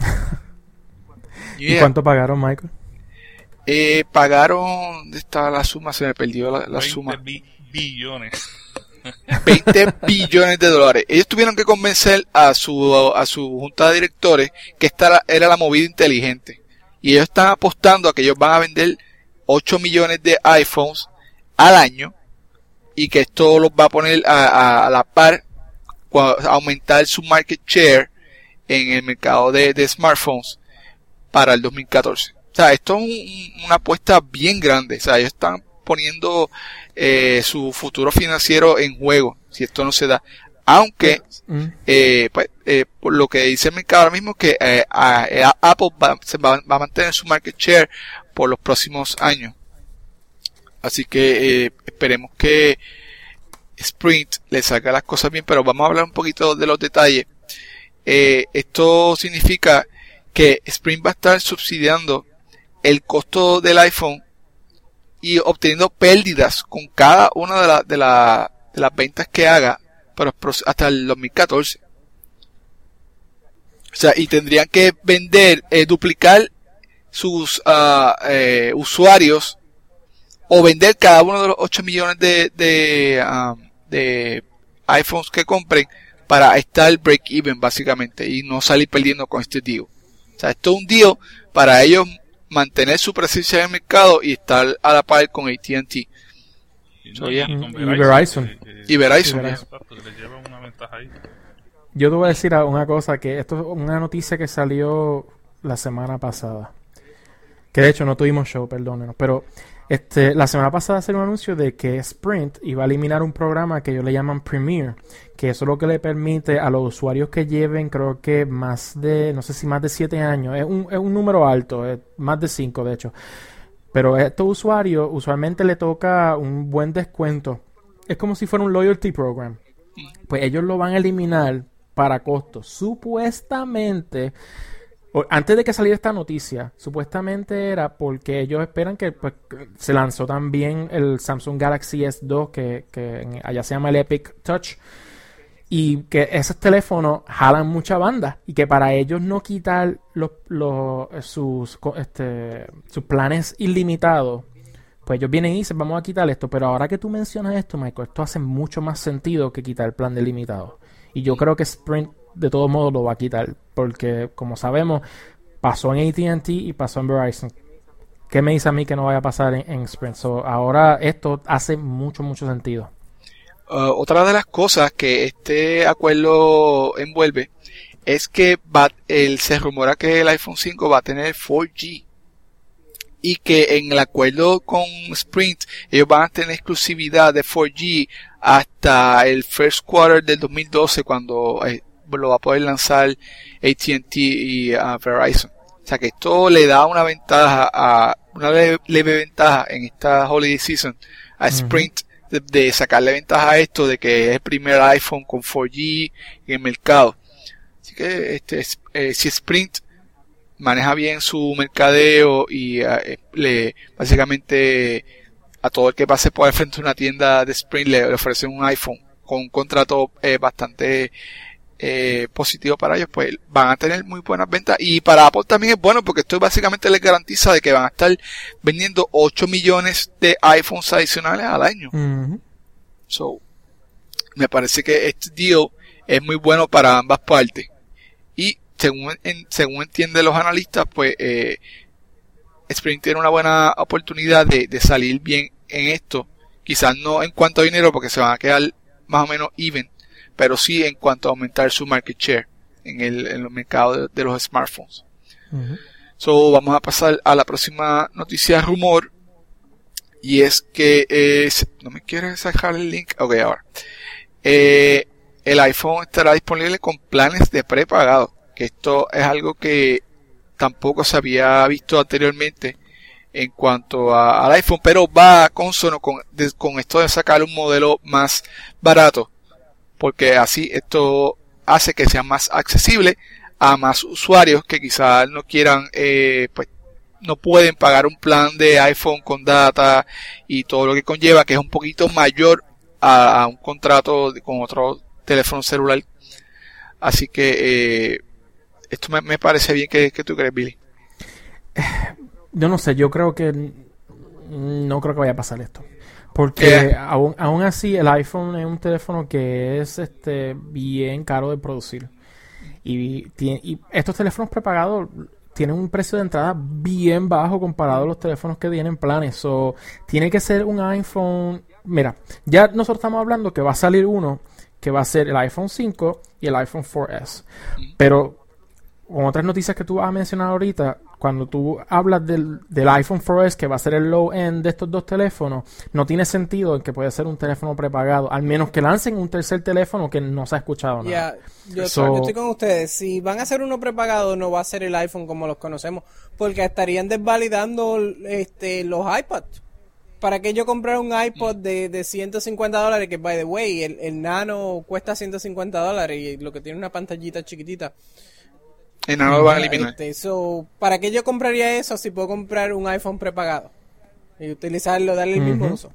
¿Y cuánto pagaron, Michael? Pagaron, ¿dónde estaba la suma? Se me perdió la suma. 20 billones. 20 billones de dólares. Ellos tuvieron que convencer a su junta de directores que esta era la movida inteligente. Y ellos están apostando a que ellos van a vender 8 millones de iPhones al año y que esto los va a poner a la par, a aumentar su market share en el mercado de smartphones para el 2014. O sea, esto es una apuesta bien grande. O sea, ellos están poniendo su futuro financiero en juego si esto no se da. Aunque por lo que dice el mercado ahora mismo es que Apple va a mantener su market share por los próximos años. Así que esperemos que Sprint le salga las cosas bien, pero vamos a hablar un poquito de los detalles. Esto significa que Sprint va a estar subsidiando el costo del iPhone y obteniendo pérdidas con cada una de las ventas que haga pero hasta el 2014. O sea, y tendrían que vender, duplicar sus usuarios o vender cada uno de los 8 millones de iPhones que compren para estar break-even básicamente y no salir perdiendo con este deal. O sea, esto es un deal para ellos mantener su presencia en el mercado y estar a la par con AT&T. Y Verizon. Yo te voy a decir una cosa, que esto es una noticia que salió la semana pasada. Que de hecho no tuvimos show, perdónenos, pero la semana pasada salió un anuncio de que Sprint iba a eliminar un programa que ellos le llaman Premiere, que eso es lo que le permite a los usuarios que lleven, creo que más de 7 años, es un número alto, es más de 5 de hecho, pero a estos usuarios usualmente le toca un buen descuento, es como si fuera un loyalty program, pues ellos lo van a eliminar para costos, supuestamente. Antes de que saliera esta noticia, supuestamente era porque ellos esperan que pues, se lanzó también el Samsung Galaxy S2, que allá se llama el Epic Touch, y que esos teléfonos jalan mucha banda, y que para ellos no quitar sus planes ilimitados, pues ellos vienen y dicen, vamos a quitar esto, pero ahora que tú mencionas esto, Michael, esto hace mucho más sentido que quitar el plan de ilimitado. Y yo creo que Sprint de todos modos lo va a quitar, porque como sabemos pasó en AT&T y pasó en Verizon. ¿Qué me dice a mí que no vaya a pasar en Sprint? Ahora esto hace mucho sentido. Otra de las cosas que este acuerdo envuelve es que se rumora que el iPhone 5 va a tener 4G y que en el acuerdo con Sprint ellos van a tener exclusividad de 4G hasta el first quarter del 2012 cuando lo va a poder lanzar AT&T y Verizon. O sea que esto le da una ventaja, una leve ventaja en esta holiday season a Sprint de sacarle ventaja a esto de que es el primer iPhone con 4G en el mercado. O Así que si Sprint maneja bien su mercadeo y básicamente a todo el que pase por el frente de una tienda de Sprint le ofrecen un iPhone con un contrato bastante positivo para ellos, pues van a tener muy buenas ventas. Y para Apple también es bueno, porque esto básicamente les garantiza de que van a estar vendiendo 8 millones de iPhones adicionales al año. So, me parece que este deal es muy bueno para ambas partes. Y según entienden los analistas, pues Sprint tiene una buena oportunidad de salir bien en esto. Quizás no en cuanto a dinero, porque se van a quedar más o menos even, pero sí en cuanto a aumentar su market share en los mercados de los smartphones. So, vamos a pasar a la próxima noticia rumor, y es que no me quieres dejar el link. Ok, ahora el iPhone estará disponible con planes de prepagado, que esto es algo que tampoco se había visto anteriormente en cuanto al iPhone, pero va consono con esto de sacar un modelo más barato, porque así esto hace que sea más accesible a más usuarios que quizás no quieran, pues no pueden pagar un plan de iPhone con data y todo lo que conlleva, que es un poquito mayor a un contrato con otro teléfono celular. Así que esto me parece bien. ¿Qué tú crees, Billy? Yo no sé, yo creo que no creo que vaya a pasar esto. Porque aún así el iPhone es un teléfono que es bien caro de producir. Y estos teléfonos prepagados tienen un precio de entrada bien bajo comparado a los teléfonos que tienen planes. So, tiene que ser un iPhone. Mira, ya nosotros estamos hablando que va a salir uno que va a ser el iPhone 5 y el iPhone 4S. Pero con otras noticias que tú vas a mencionar ahorita, cuando tú hablas del iPhone 4S, que va a ser el low end de estos dos teléfonos, no tiene sentido en que puede ser un teléfono prepagado, al menos que lancen un tercer teléfono que no se ha escuchado nada. Yo estoy con ustedes. Si van a hacer uno prepagado, no va a ser el iPhone como los conocemos, porque estarían desvalidando los iPods. ¿Para qué yo comprar un iPod de $150? Que, by the way, el Nano cuesta $150 y lo que tiene una pantallita chiquitita. El Nano lo van a eliminar. ¿Para qué yo compraría eso si puedo comprar un iPhone prepagado y utilizarlo, darle el mismo uso?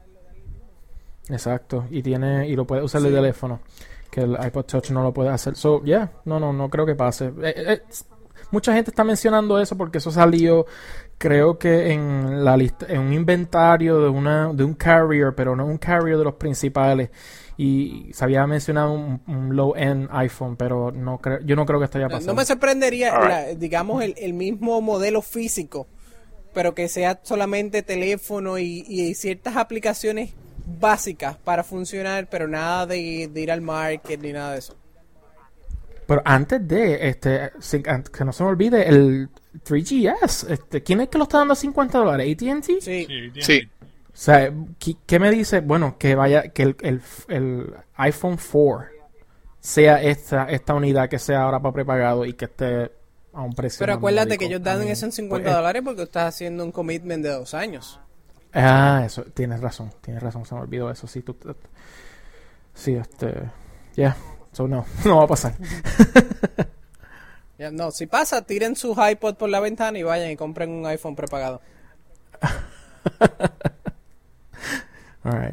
Exacto. Y lo puedes usar de teléfono, que el iPod Touch no lo puede hacer. So, no creo que pase. Mucha gente está mencionando eso porque eso salió, creo que en la lista, en un inventario de un carrier, pero no un carrier de los principales, y se había mencionado un low end iPhone, pero yo no creo que esto haya pasado. No me sorprendería, digamos, el mismo modelo físico, pero que sea solamente teléfono y ciertas aplicaciones básicas para funcionar, pero nada de ir al market ni nada de eso. Pero antes de, que no se me olvide, el 3GS, ¿quién es que lo está dando a $50? ¿AT&T? Sí. O sea, ¿qué me dice? Bueno, que el iPhone 4 sea esta unidad que sea ahora para prepagado y que esté a un precio. Pero acuérdate que ellos dan eso en $50 porque estás haciendo un commitment de 2 años. Eso, tienes razón, se me olvidó eso. So, no va a pasar. No, si pasa, tiren sus iPod por la ventana y vayan y compren un iPhone prepagado. Alright.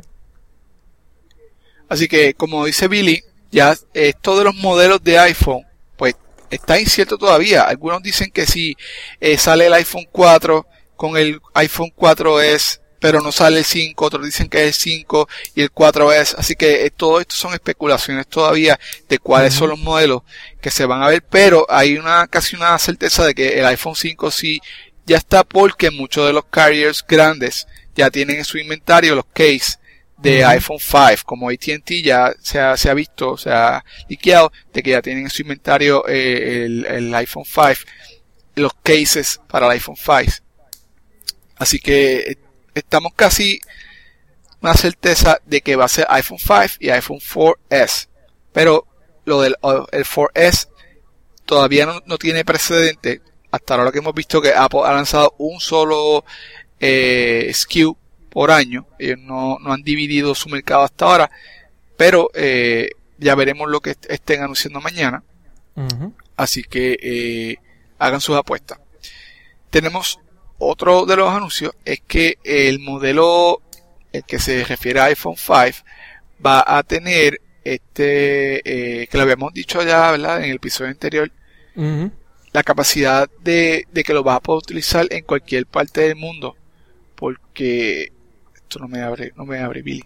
Así que, como dice Billy, ya esto de los modelos de iPhone, pues está incierto todavía. Algunos dicen que si sale el iPhone 4 con el iPhone 4S, pero no sale el 5, otros dicen que es el 5 y el 4S, así que todo esto son especulaciones todavía de cuáles son los modelos que se van a ver, pero hay casi una certeza de que el iPhone 5 sí ya está, porque muchos de los carriers grandes ya tienen en su inventario los case de iPhone 5, como AT&T ya se ha visto, se ha liqueado de que ya tienen en su inventario el iPhone 5, los cases para el iPhone 5, así que estamos casi una certeza de que va a ser iPhone 5 y iPhone 4S. Pero lo del el 4S todavía no tiene precedente. Hasta ahora que hemos visto que Apple ha lanzado un solo SKU por año. Ellos no han dividido su mercado hasta ahora. Pero ya veremos lo que estén anunciando mañana. Ujú. Así que hagan sus apuestas. Tenemos otro de los anuncios, es que el modelo, el que se refiere a iPhone 5, va a tener que lo habíamos dicho ya, ¿verdad? En el episodio anterior, Ujú. la capacidad de que lo vas a poder utilizar en cualquier parte del mundo, porque esto no me abre Billy.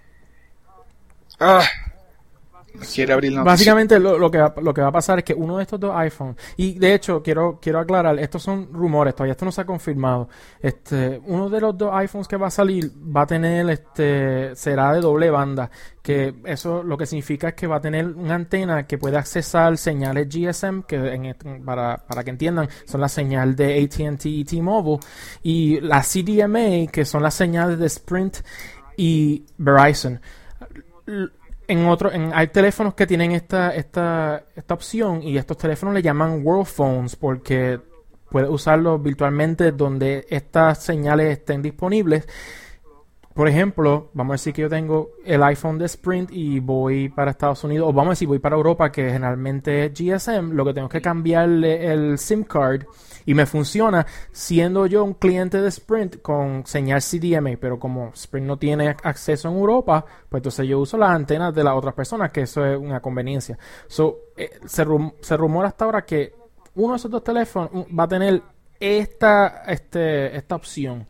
Me quiere abrir la noticia. Básicamente lo que va a pasar es que uno de estos dos iPhones, y de hecho quiero aclarar, estos son rumores, todavía esto no se ha confirmado. Uno de los dos iPhones que va a salir va a tener será de doble banda, que eso lo que significa es que va a tener una antena que puede accesar señales GSM, que para que entiendan son las señales de AT&T y T-Mobile, y la CDMA, que son las señales de Sprint y Verizon. Hay teléfonos que tienen esta opción, y estos teléfonos le llaman World Phones porque puedes usarlos virtualmente donde estas señales estén disponibles. Por ejemplo, vamos a decir que yo tengo el iPhone de Sprint y voy para Estados Unidos, o vamos a decir voy para Europa, que generalmente es GSM. Lo que tengo que cambiarle el SIM card y me funciona siendo yo un cliente de Sprint con señal CDMA, pero como Sprint no tiene acceso en Europa, pues entonces yo uso las antenas de las otras personas, que eso es una conveniencia. Se rumora hasta ahora que uno de esos dos teléfonos va a tener esta opción.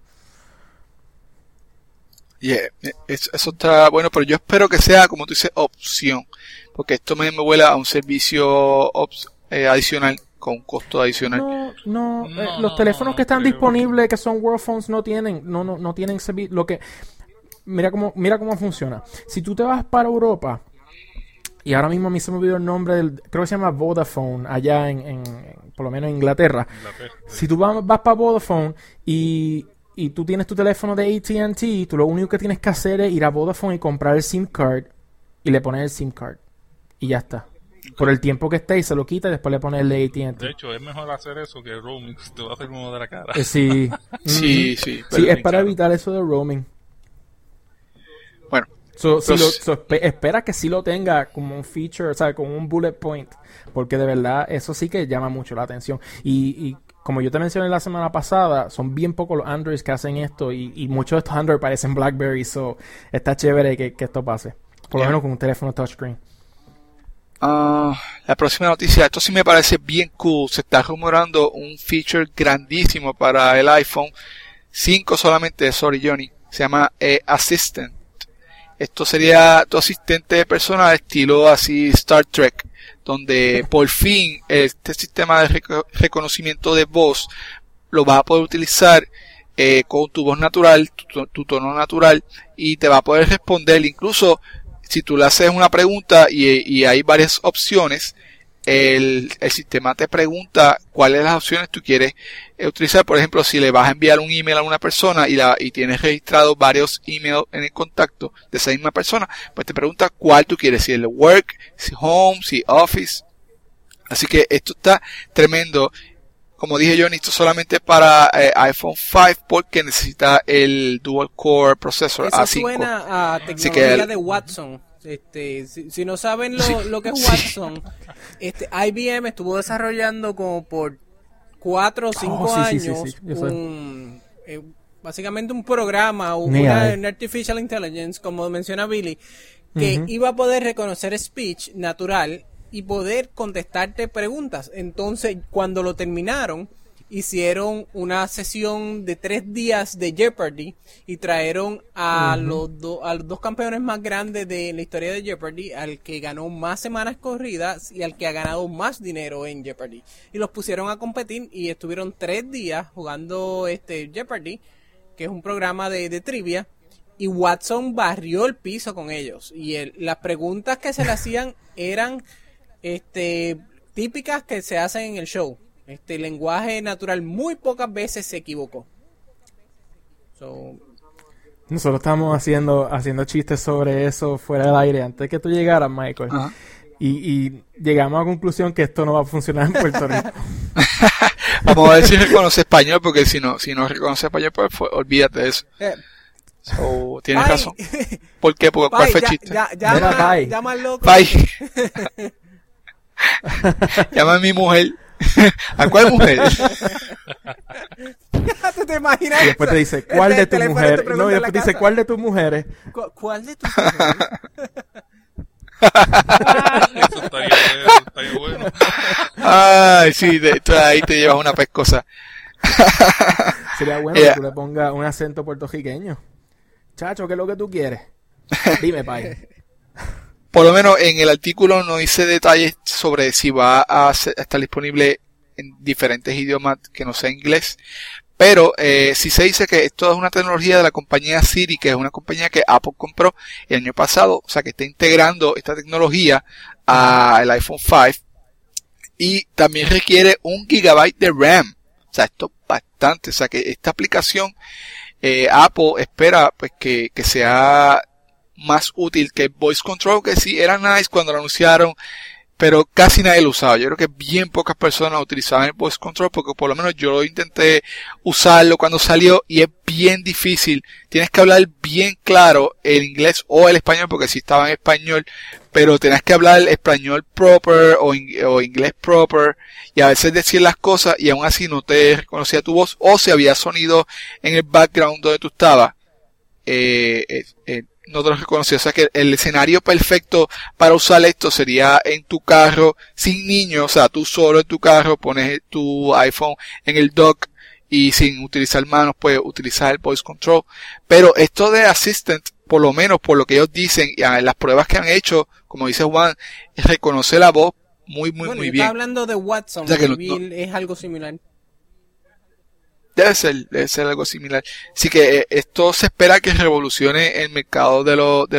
Eso está bueno, pero yo espero que sea, como tú dices, opción, porque esto me vuela a un servicio adicional, con un costo adicional. Los teléfonos que están disponibles, que son World Phones, no tienen servicio. Mira cómo funciona. Si tú te vas para Europa, y ahora mismo a mí se me olvidó el nombre creo que se llama Vodafone, allá por lo menos en Inglaterra. Si tú vas para Vodafone y tú tienes tu teléfono de AT&T, tú lo único que tienes que hacer es ir a Vodafone y comprar el SIM card y le pones el SIM card. Y ya está. Por el tiempo que esté y se lo quita y después le pones el de AT&T. De hecho, es mejor hacer eso que el roaming. Te va a hacer uno de la cara. Sí. Sí. Sí, es para evitar eso de roaming. Bueno. Espera que sí lo tenga como un feature, o sea, como un bullet point. Porque de verdad, eso sí que llama mucho la atención. Y como yo te mencioné la semana pasada, son bien pocos los Androids que hacen esto, y muchos de estos Android parecen BlackBerry, so está chévere que esto pase. Por lo menos con un teléfono touchscreen. La próxima noticia, esto sí me parece bien cool. Se está rumorando un feature grandísimo para el iPhone 5 solamente, Johnny. Se llama Assistant. Esto sería tu asistente personal estilo así Star Trek, donde por fin este sistema de reconocimiento de voz lo vas a poder utilizar con tu voz natural, tu tono natural, y te va a poder responder. Incluso si tú le haces una pregunta y hay varias opciones, el sistema te pregunta cuáles de las opciones tú quieres utilizar. Por ejemplo, si le vas a enviar un email a una persona y tienes registrado varios emails en el contacto de esa misma persona, pues te pregunta cuál tú quieres, si el work, si home, si office. Así que esto está tremendo. Como dije yo, esto solamente para iPhone 5 porque necesita el dual core processor Eso A5. suena a tecnología de Watson. Si no saben lo que es Watson, IBM estuvo desarrollando como por 4 o 5 años básicamente un programa, una Artificial Intelligence, como menciona Billy, que iba a poder reconocer speech natural y poder contestarte preguntas. Entonces, cuando lo terminaron, hicieron una sesión de 3 días de Jeopardy y trajeron a los dos campeones más grandes de la historia de Jeopardy, al que ganó más semanas corridas y al que ha ganado más dinero en Jeopardy, y los pusieron a competir y estuvieron 3 días jugando Jeopardy, que es un programa de trivia, y Watson barrió el piso con ellos, y las preguntas que se le hacían eran típicas que se hacen en el show. Lenguaje natural, muy pocas veces se equivocó. Nosotros estábamos haciendo chistes sobre eso fuera del aire antes que tú llegaras, Michael. Ajá. Y llegamos a la conclusión que esto no va a funcionar en Puerto Rico. Vamos a ver si reconoce español, porque si no reconoce español, pues olvídate de eso. Tienes razón. ¿Por qué? ¿Cuál fue el chiste? Llama al loco. Bye. Llama a mi mujer. ¿A cuál mujer? ¿Tú te imaginas? Y después te dice, ¿cuál de tus teléfono te mujeres? pregunta No, y en la después te dice, casa. ¿cuál de tus mujeres? ¿Cuál de tus mujeres? Eso estaría bueno. Ay, sí, entonces ahí te llevas una pescosa. Sería bueno que tú le pongas un acento puertorriqueño. Chacho, ¿qué es lo que tú quieres? Dime, pai. Por lo menos en el artículo no hice detalles sobre si va a estar disponible en diferentes idiomas que no sea inglés. Pero sí se dice que esto es una tecnología de la compañía Siri, que es una compañía que Apple compró el año pasado. O sea, que está integrando esta tecnología al iPhone 5. Y también requiere 1 GB de RAM. O sea, esto es bastante. O sea, que esta aplicación Apple espera pues que sea más útil que Voice Control, que sí era nice cuando lo anunciaron, pero casi nadie lo usaba. Yo creo que bien pocas personas utilizaban el Voice Control, porque por lo menos yo intenté usarlo cuando salió y es bien difícil. Tienes que hablar bien claro el inglés o el español, porque sí estaba en español, pero tenías que hablar el español proper o inglés proper, y a veces decir las cosas y aún así no te reconocía tu voz, o si había sonido en el background donde tú estabas, no te lo reconocía. O sea que el escenario perfecto para usar esto sería en tu carro sin niños, o sea, tú solo en tu carro pones tu iPhone en el dock y sin utilizar manos puedes utilizar el voice control. Pero esto de Assistant, por lo menos por lo que ellos dicen, en las pruebas que han hecho, como dice Juan, reconoce la voz muy Bueno, yo bien. estaba hablando de Watson, O sea que es algo similar. Debe ser algo similar. Así que esto se espera que revolucione el mercado de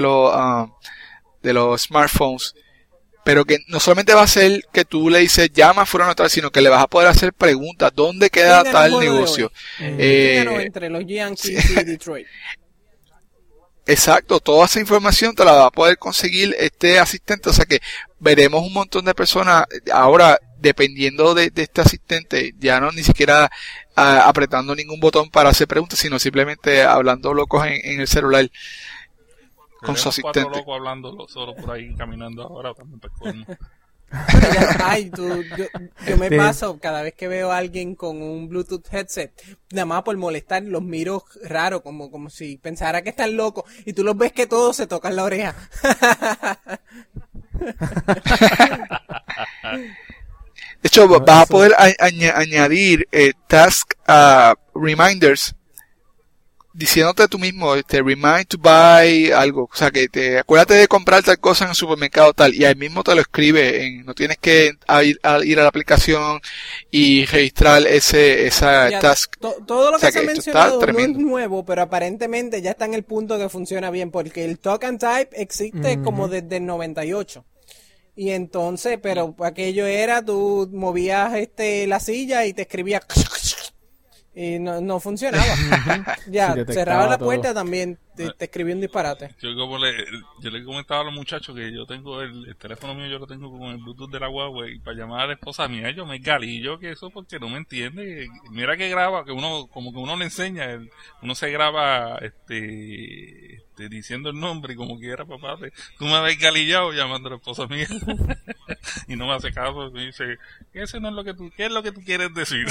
los smartphones. Pero que no solamente va a ser que tú le dices llama fuera tal, sino que le vas a poder hacer preguntas. ¿Dónde queda ¿Quién ganó tal el juego de negocio? ¿Quién ganó entre los Yankees y Detroit? Exacto, toda esa información te la va a poder conseguir este asistente. O sea que veremos un montón de personas ahora dependiendo de este asistente, ya no ni siquiera apretando ningún botón para hacer preguntas, sino simplemente hablando locos en el celular con su asistente. 4 locos hablando solo por ahí caminando ahora también para colmo. Yo me paso cada vez que veo a alguien con un Bluetooth headset, nada más por molestar, los miro raro, como si pensara que están locos, y tú los ves que todos se tocan la oreja. De hecho, vas a poder añadir task reminders diciéndote tú mismo, remind to buy algo, o sea que acuérdate de comprar tal cosa en el supermercado tal, y ahí mismo te lo escribe, no tienes que ir a la aplicación y registrar esa task. Todo lo que se ha mencionado no es tremendo. nuevo, pero aparentemente ya está en el punto que funciona bien, porque el Talk and Type existe como desde el 98. Y entonces, pero aquello era, tú movías la silla y te escribía y no funcionaba. Ya, Sí, cerraba la todo. puerta también, te escribía un disparate. Yo le comentaba a los muchachos que yo tengo el teléfono mío, yo lo tengo con el Bluetooth de la Huawei, y para llamar a la esposa mía yo me galillo que eso porque no me entiende. Mira que graba, que uno como que uno le enseña, uno se graba diciendo el nombre y como quiera, papá, tú me habéis galillado llamando a la esposa mía y no me hace caso, me dice, ese no es lo que tú, ¿qué es lo que tú quieres decir?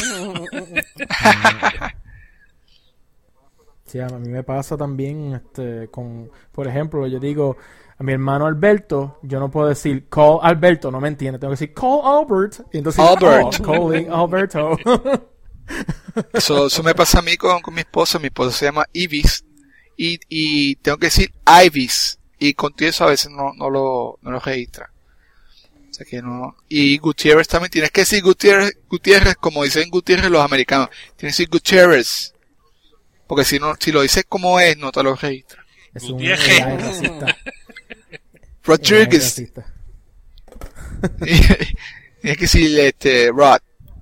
Sí, a mí me pasa también por ejemplo, yo digo a mi hermano Alberto, yo no puedo decir call Alberto, no me entiende, tengo que decir call Albert, y entonces Albert. calling Alberto. Eso me pasa a mí con mi esposa se llama Ivis y tengo que decir Ivis, y contigo eso a veces no lo registra. O sea que no. Y Gutiérrez también tienes que decir Gutiérrez como dicen Gutiérrez los americanos, tienes que decir Gutiérrez. Porque si lo dices como es, no te lo registra. Es un Gutiérrez. AI racista. Rodríguez. Tienes que decir Rod.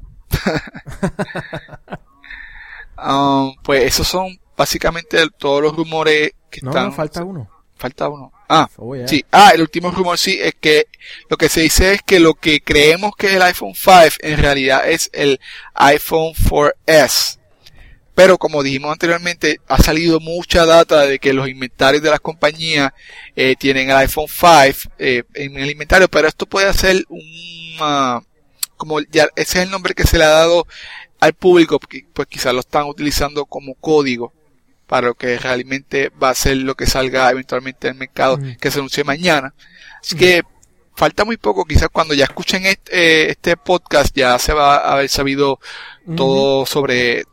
Pues esos son básicamente todos los rumores que están. No, falta uno. Falta uno. Oh, yeah. Sí. El último rumor sí es que lo que se dice es que lo que creemos que es el iPhone 5 en realidad es el iPhone 4S. Pero como dijimos anteriormente, ha salido mucha data de que los inventarios de las compañías tienen el iPhone 5 en el inventario, pero esto puede ser un como ya ese es el nombre que se le ha dado al público, pues quizás lo están utilizando como código para lo que realmente va a ser lo que salga eventualmente en el mercado, que se anuncie mañana. Así que falta muy poco, quizás cuando ya escuchen este podcast ya se va a haber sabido todo sobre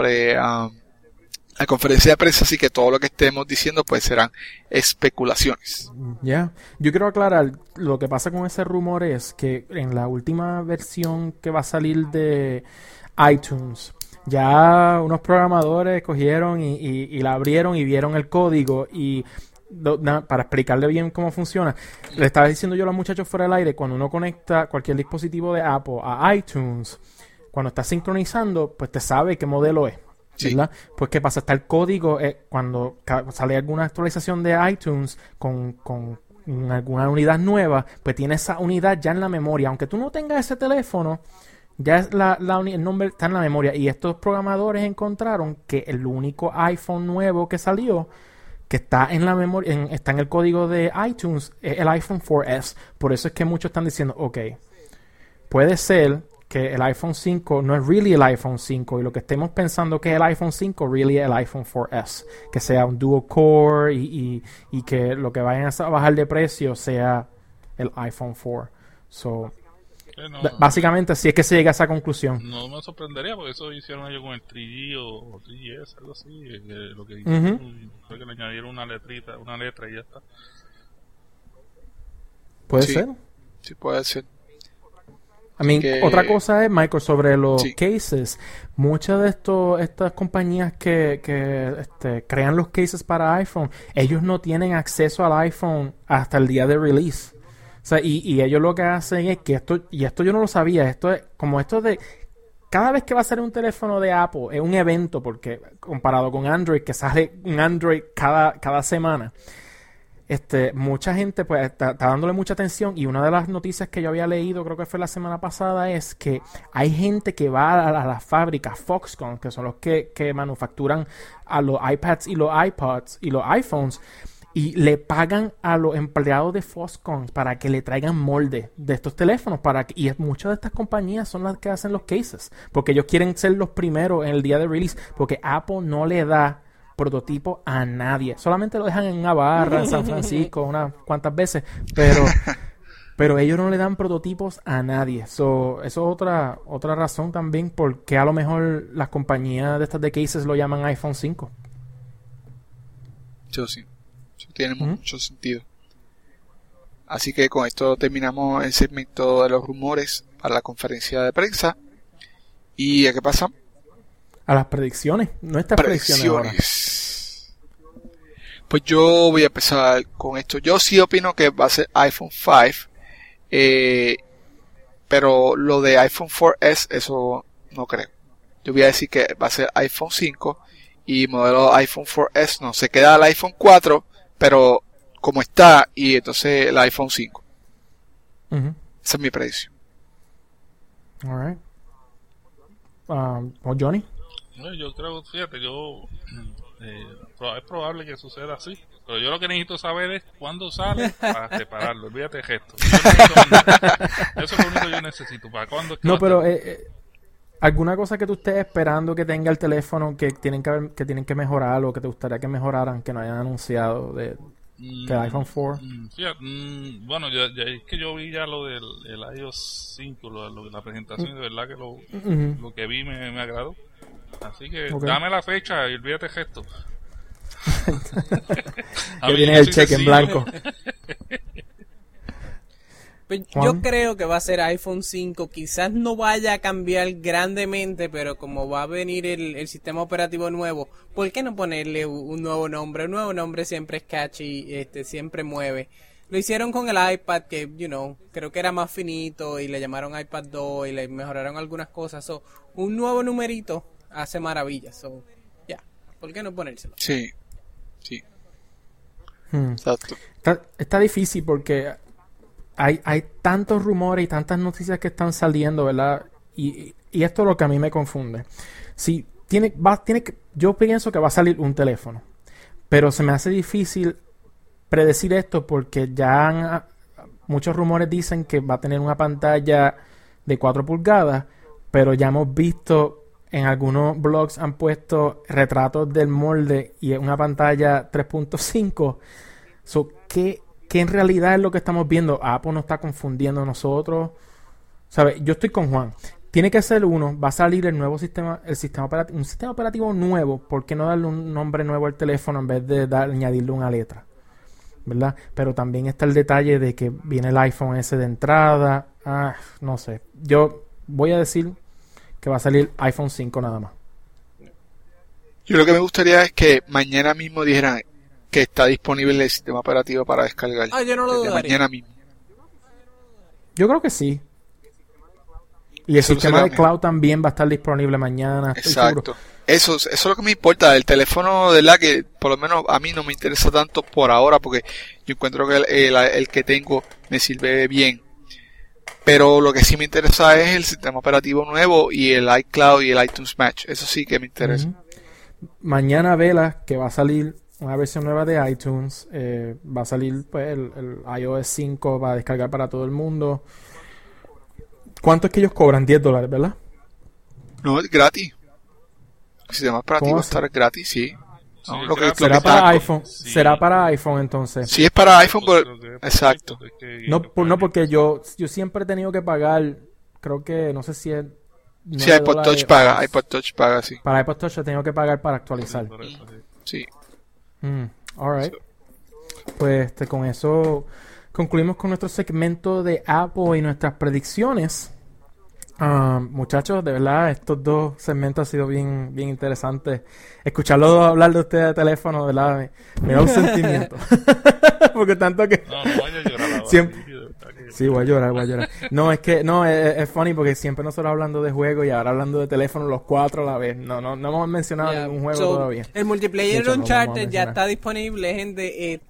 la conferencia de prensa, así que todo lo que estemos diciendo pues serán especulaciones. Ya, yo quiero aclarar, lo que pasa con ese rumor es que en la última versión que va a salir de iTunes, ya unos programadores cogieron y la abrieron y vieron el código y para explicarle bien cómo funciona, le estaba diciendo yo a los muchachos fuera del aire, cuando uno conecta cualquier dispositivo de Apple a iTunes, cuando está sincronizando, pues te sabe qué modelo es. ¿Verdad? Sí. Pues qué pasa, está el código cuando sale alguna actualización de iTunes con alguna unidad nueva, pues tiene esa unidad ya en la memoria, aunque tú no tengas ese teléfono, ya es el nombre está en la memoria, y estos programadores encontraron que el único iPhone nuevo que salió que está en la memoria, está en el código de iTunes, es el iPhone 4S. Por eso es que muchos están diciendo, ok, puede ser que el iPhone 5 no es really el iPhone 5 y lo que estemos pensando que es el iPhone 5 really es el iPhone 4S, que sea un dual core y que lo que vayan a bajar de precio sea el iPhone 4. So, básicamente si es que se llega a esa conclusión. No me sorprendería porque eso hicieron ellos con el 3G o 3GS, algo así, lo que hicieron, fue que le añadieron una letra y ya está. ¿Puede ser? Sí, puede ser. Otra cosa es, Michael, sobre los cases. Muchas de estas compañías que crean los cases para iPhone, ellos no tienen acceso al iPhone hasta el día de release. O sea, y ellos lo que hacen es que esto yo no lo sabía, esto es como esto de cada vez que va a salir un teléfono de Apple, es un evento, porque comparado con Android, que sale un Android cada semana. Mucha gente pues está dándole mucha atención, y una de las noticias que yo había leído, creo que fue la semana pasada, es que hay gente que va a la fábrica Foxconn, que son los que manufacturan a los iPads y los iPods y los iPhones, y le pagan a los empleados de Foxconn para que le traigan molde de estos teléfonos, y muchas de estas compañías son las que hacen los cases, porque ellos quieren ser los primeros en el día de release, porque Apple no le da prototipo a nadie, solamente lo dejan en una barra en San Francisco unas cuantas veces, pero ellos no le dan prototipos a nadie. Eso es otra razón también por qué a lo mejor las compañías de estas de cases lo llaman iPhone 5. Sí, tiene mucho sentido. Así que con esto terminamos el segmento de los rumores para la conferencia de prensa. ¿Y a qué pasa? A las predicciones, nuestras predicciones ahora. Pues yo voy a empezar con esto. Yo sí opino que va a ser iPhone 5, pero lo de iPhone 4S, eso no creo. Yo voy a decir que va a ser iPhone 5 y modelo iPhone 4S no. Se queda el iPhone 4, pero como está, y entonces el iPhone 5. Esa es mi predicción. Alright. Johnny. Yo creo, fíjate, es probable que suceda así, pero yo lo que necesito saber es cuándo sale para separarlo. Olvídate de gesto. Eso es lo único que yo necesito. ¿Para cuándo es que no, pero alguna cosa que tú estés esperando que tenga el teléfono que tienen que mejorar, o que te gustaría que mejoraran, que no hayan anunciado del iPhone 4. Fíjate, bueno, es que yo vi ya lo del iOS 5, la presentación, de verdad que lo que vi me agradó. Así que dame la fecha y olvídate gesto. Que tienes el cheque en blanco. Pues yo creo que va a ser iPhone 5. Quizás no vaya a cambiar grandemente, pero como va a venir el sistema operativo nuevo, ¿por qué no ponerle un nuevo nombre? Un nuevo nombre siempre es catchy, siempre mueve. Lo hicieron con el iPad, que, creo que era más finito, y le llamaron iPad 2 y le mejoraron algunas cosas. So, un nuevo numerito hace maravillas. So, ¿por qué no ponérselo? Sí. Exacto. Está difícil porque hay tantos rumores y tantas noticias que están saliendo, ¿verdad? Y esto es lo que a mí me confunde. Si yo pienso que va a salir un teléfono, pero se me hace difícil predecir esto porque ya muchos rumores dicen que va a tener una pantalla de 4 pulgadas, pero ya hemos visto en algunos blogs han puesto retratos del molde y es una pantalla 3.5. So, ¿qué en realidad es lo que estamos viendo? Apple nos está confundiendo a nosotros. ¿Sabes? Yo estoy con Juan. Tiene que ser uno, va a salir el nuevo sistema, un sistema operativo nuevo. ¿Por qué no darle un nombre nuevo al teléfono en vez de añadirle una letra? ¿Verdad? Pero también está el detalle de que viene el iPhone S de entrada. No sé. Yo voy a decir que va a salir iPhone 5 nada más. Yo lo que me gustaría es que mañana mismo dijeran que está disponible el sistema operativo para descargar. Yo no lo desde dudaría. mañana mismo. Yo creo que sí. Y el sistema de cloud también va a estar disponible mañana. Exacto. Eso es lo que me importa. El teléfono, de verdad, que por lo menos a mí no me interesa tanto por ahora, porque yo encuentro que el que tengo me sirve bien. Pero lo que sí me interesa es el sistema operativo nuevo y el iCloud y el iTunes Match. Eso sí que me interesa. Mañana vela que va a salir una versión nueva de iTunes. Va a salir pues el iOS 5 para descargar para todo el mundo. ¿Cuánto es que ellos cobran? $10, ¿verdad? No, es gratis. El sistema operativo va a estar gratis, sí. Sí, No, ¿Será para iPhone? Sí. ¿Será para iPhone entonces? Sí, es para iPhone, pero... Exacto. No, porque yo siempre he tenido que pagar, creo que, no sé si es... Sí, iPod Touch paga, sí. Para iPod Touch he tenido que pagar para actualizar. Sí. Alright. Pues con eso concluimos con nuestro segmento de Apple y nuestras predicciones. Muchachos, de verdad, estos dos segmentos han sido bien interesantes. Escucharlo hablar de ustedes de teléfono, de verdad, me da un sentimiento. Porque tanto que... No vaya a llorar ahora. Siempre... Sí, voy a llorar. No, es que, es funny porque siempre nosotros hablando de juegos y ahora hablando de teléfono los cuatro a la vez. No hemos mencionado ningún juego todavía. El multiplayer De hecho, de no Uncharted ya está disponible, gente.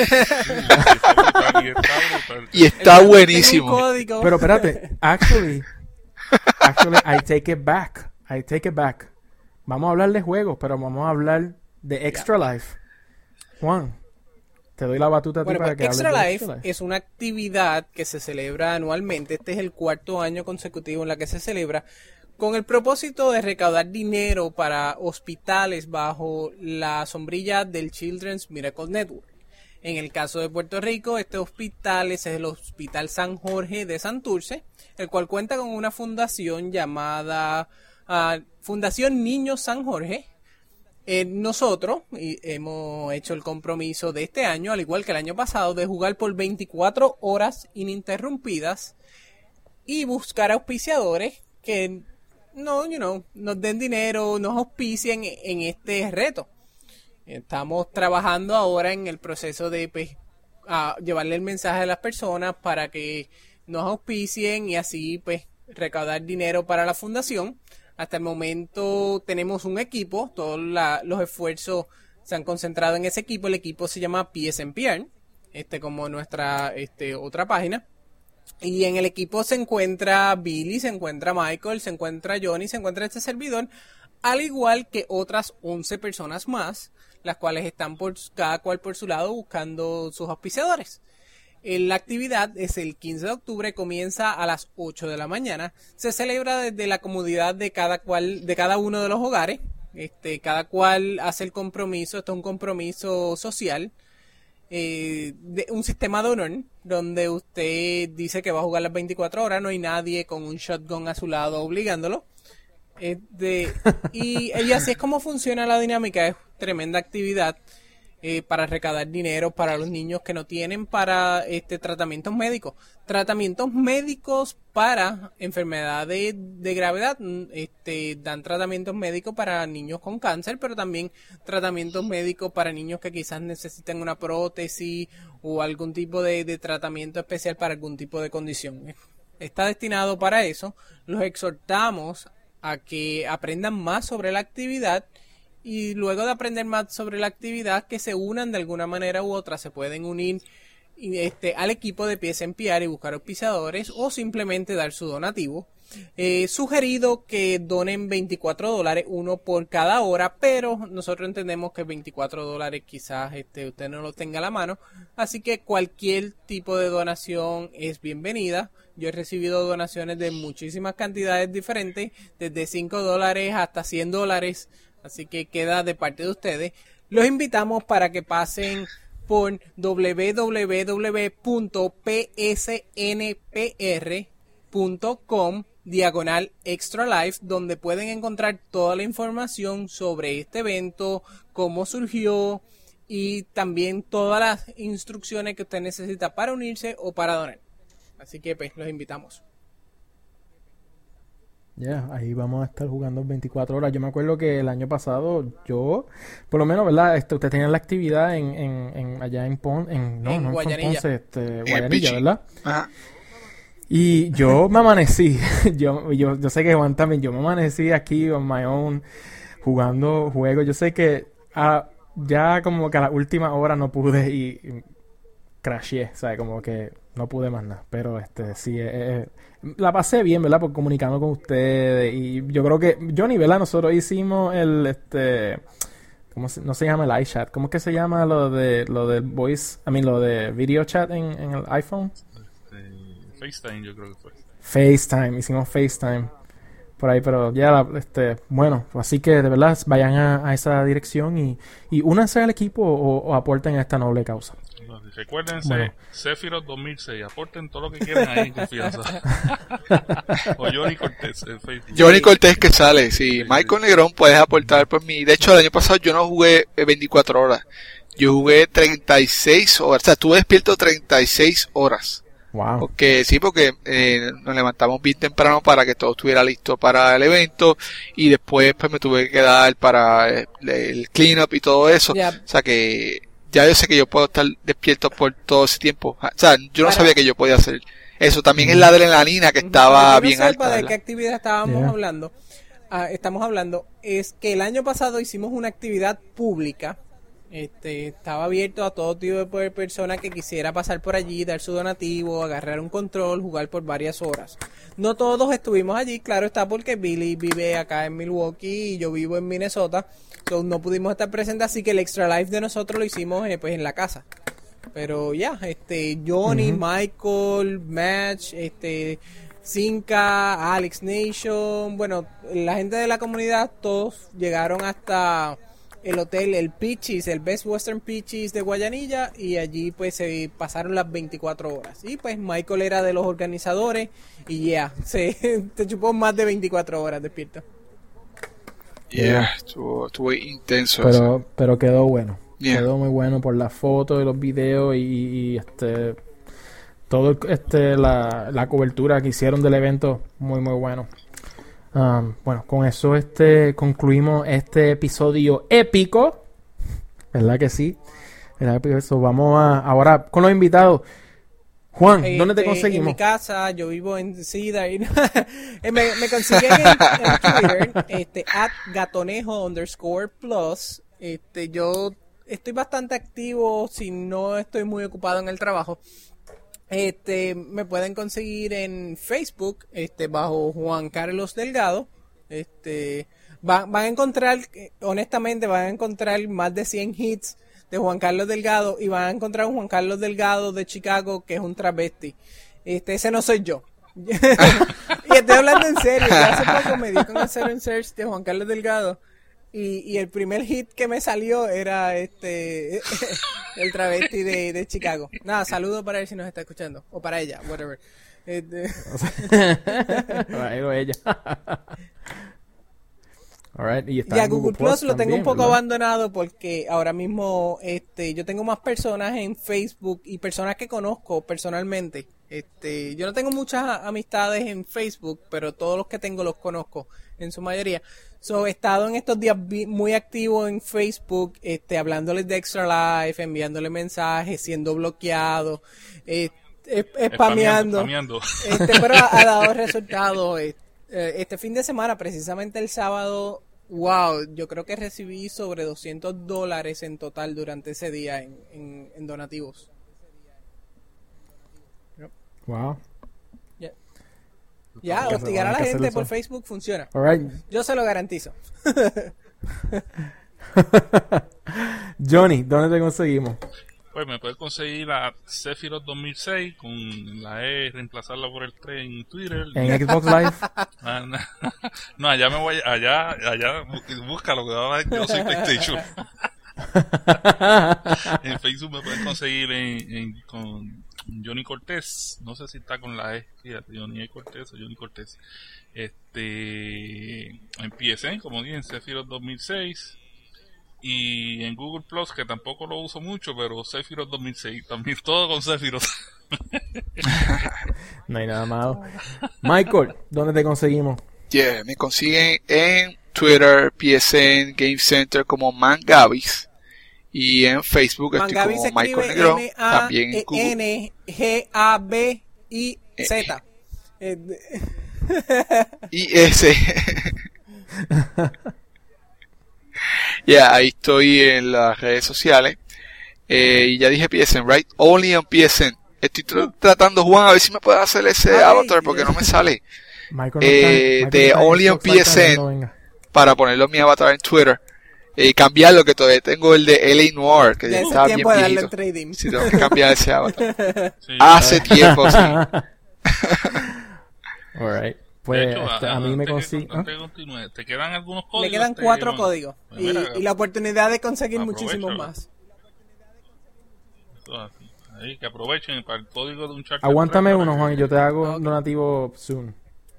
Y está buenísimo. Tengo un código. Pero espérate, actually, I take it back. Vamos a hablar de juegos, pero vamos a hablar de Extra Life. Juan, te doy la batuta a ti para que hables de Extra Life es una actividad que se celebra anualmente. Este es el 4º año consecutivo en la que se celebra con el propósito de recaudar dinero para hospitales bajo la sombrilla del Children's Miracle Network. En el caso de Puerto Rico, este hospital es el Hospital San Jorge de Santurce, el cual cuenta con una fundación llamada Fundación Niños San Jorge. Nosotros hemos hecho el compromiso de este año, al igual que el año pasado, de jugar por 24 horas ininterrumpidas y buscar auspiciadores que nos den dinero, nos auspicien en este reto. Estamos trabajando ahora en el proceso de llevarle el mensaje a las personas para que nos auspicien y así recaudar dinero para la fundación. Hasta el momento tenemos un equipo, todos los esfuerzos se han concentrado en ese equipo. El equipo se llama PSNPR, como nuestra otra página. Y en el equipo se encuentra Billy, se encuentra Michael, se encuentra Johnny, se encuentra este servidor, al igual que otras 11 personas más, las cuales están cada cual por su lado buscando sus auspiciadores. La actividad es el 15 de octubre, comienza a las 8 de la mañana. Se celebra desde la comodidad de cada uno de los hogares. Cada cual hace el compromiso, esto es un compromiso social, de un sistema de honor, donde usted dice que va a jugar las 24 horas, no hay nadie con un shotgun a su lado obligándolo. Y así es como funciona la dinámica, es tremenda actividad. Para recaudar dinero para los niños que no tienen para tratamientos médicos. Tratamientos médicos para enfermedades de gravedad. Dan tratamientos médicos para niños con cáncer, pero también tratamientos médicos para niños que quizás necesiten una prótesis o algún tipo de tratamiento especial para algún tipo de condición. Está destinado para eso. Los exhortamos a que aprendan más sobre la actividad. Y luego de aprender más sobre la actividad, que se unan de alguna manera u otra, se pueden unir al equipo de PSNPR y buscar auspiciadores o simplemente dar su donativo. Sugerido que donen $24, uno por cada hora, pero nosotros entendemos que $24 quizás usted no lo tenga a la mano, así que cualquier tipo de donación es bienvenida. Yo he recibido donaciones de muchísimas cantidades diferentes, desde $5 hasta $100, así que queda de parte de ustedes. Los invitamos para que pasen por www.psnpr.com/Extra Life, donde pueden encontrar toda la información sobre este evento, cómo surgió y también todas las instrucciones que usted necesita para unirse o para donar. Así que pues los invitamos. Ahí vamos a estar jugando 24 horas. Yo me acuerdo que el año pasado yo, por lo menos, ¿verdad? Ustedes tenían la actividad allá en Guayanilla. Guayanilla, ¿verdad? Ajá. Y yo me amanecí, yo sé que Juan también, yo me amanecí aquí on my own, jugando juegos. Yo sé que ya como que a la última hora no pude y crasheé, ¿sabes? Como que no pude más nada. Pero sí, la pasé bien, ¿verdad? Por comunicando con ustedes. Y yo creo que, Johnny, ¿verdad? Nosotros hicimos no se llama el iChat, ¿cómo es que se llama lo del voice, lo de video chat en el iPhone? FaceTime, yo creo que fue. FaceTime, hicimos FaceTime por ahí, pero ya, bueno, así que de verdad vayan a esa dirección y únanse al equipo o aporten a esta noble causa. Recuérdense, Bueno. Sephiroth 2006, aporten todo lo que quieran ahí en confianza. O Johnny Cortés en Facebook. Johnny Cortés que sale, sí. Michael Negrón puedes aportar por mí. De hecho, el año pasado yo no jugué 24 horas. Yo jugué 36 horas. O sea, estuve despierto 36 horas. Wow. Porque nos levantamos bien temprano para que todo estuviera listo para el evento y después pues me tuve que quedar para el clean up y todo eso. Yeah. O sea que ya yo sé que yo puedo estar despierto por todo ese tiempo. O sea, yo no sabía que yo podía hacer eso. También es la adrenalina que estaba bien alta. ¿De qué actividad estábamos hablando? Estamos hablando es que el año pasado hicimos una actividad pública. Estaba abierto a todo tipo de persona que quisiera pasar por allí, dar su donativo, agarrar un control, jugar por varias horas. No todos estuvimos allí, claro está, porque Billy vive acá en Milwaukee y yo vivo en Minnesota, entonces no pudimos estar presentes, así que el Extra Life de nosotros lo hicimos pues en la casa. Pero Johnny, Michael, Match, Zinka, Alex Nation, bueno, la gente de la comunidad, todos llegaron hasta el hotel, el Peaches, el Best Western Peaches de Guayanilla, y allí pues se pasaron las 24 horas. Y pues Michael era de los organizadores y se chupó más de 24 horas despierto. Estuvo intenso eso. Pero quedó bueno. Yeah. Quedó muy bueno por las fotos y los videos y todo la cobertura que hicieron del evento, muy muy bueno. Bueno, con eso concluimos este episodio épico, ¿verdad que sí? ¿Verdad que eso? Vamos ahora con los invitados. Juan, ¿dónde te conseguimos? En mi casa, yo vivo en Cedar. me consiguen en Twitter, @gatonejo_plus. Yo estoy bastante activo si no estoy muy ocupado en el trabajo. Me pueden conseguir en Facebook, bajo Juan Carlos Delgado. Van a encontrar, honestamente, van a encontrar más de 100 hits de Juan Carlos Delgado y van a encontrar un Juan Carlos Delgado de Chicago que es un travesti. Ese no soy yo. Y estoy hablando en serio. Yo hace poco me di con hacer un search de Juan Carlos Delgado y el primer hit que me salió era el travesti de Chicago. Nada, saludo para él si nos está escuchando, o para ella, whatever. Para él o ella. Alright, y está Ya en Google Plus lo tengo también, un poco ¿verdad? abandonado porque ahora mismo yo tengo más personas en Facebook y personas que conozco personalmente. Yo no tengo muchas amistades en Facebook, pero todos los que tengo los conozco en su mayoría. He estado en estos días muy activo en Facebook, hablándoles de Extra Life, enviándoles mensajes, siendo bloqueado, spameando. Pero ha dado resultados. Este fin de semana, precisamente el sábado, yo creo que recibí sobre $200 en total durante ese día en donativos. Wow. Ya, que hostigar a la hay que gente hacerlo por eso. Facebook funciona. Alright. Yo se lo garantizo. Johnny, ¿dónde te conseguimos? Pues me puedes conseguir la Sephiroth 2006 con la E, reemplazarla por el 3 en Twitter. En Xbox Live. No, allá me voy, allá, búscalo, que va a ver, yo soy PlayStation. En Facebook me pueden conseguir con Johnny Cortés, no sé si está con la E, fíjate, Johnny Cortés o Johnny Cortés. En PSN, como dije, en Sephiroth 2006. Y en Google Plus, que tampoco lo uso mucho, pero Sephiroth 2006, también todo con Sephiroth. No hay nada malo. Michael, ¿dónde te conseguimos? Yeah, me consiguen en Twitter, PSN, Game Center como Mangavis. Y en Facebook estoy Mangavis como se escribe Michael Negrón. También en Google. M-A-N-G-A-B-I-Z. Y ese. Ahí estoy en las redes sociales. Y ya dije PSN, right? Only on PSN. Estoy tratando, Juan, a ver si me puedes hacer ese avatar porque no me sale. Michael no está- Michael De está en Only on Xbox Live PSN también, no venga. para ponerlo en mi avatar en Twitter. Cambiarlo, que todavía tengo el de LA Noir, que ya Ya es estaba bien tiempo de darle viejito. el trading. Si tengo que cambiar ese avatar. Sí, Hace tiempo, sí. Alright. de Pues hecho, a mí me antes que consigue. continúe, ¿te quedan algunos códigos? Le quedan 4 códigos. Pues Y, mira, y la oportunidad de conseguir aprovecha, muchísimos ¿verdad? más. Eso así. Ahí, que aprovechen para el código de un chat. Aguántame uno, Juan, y yo te hago un donativo soon.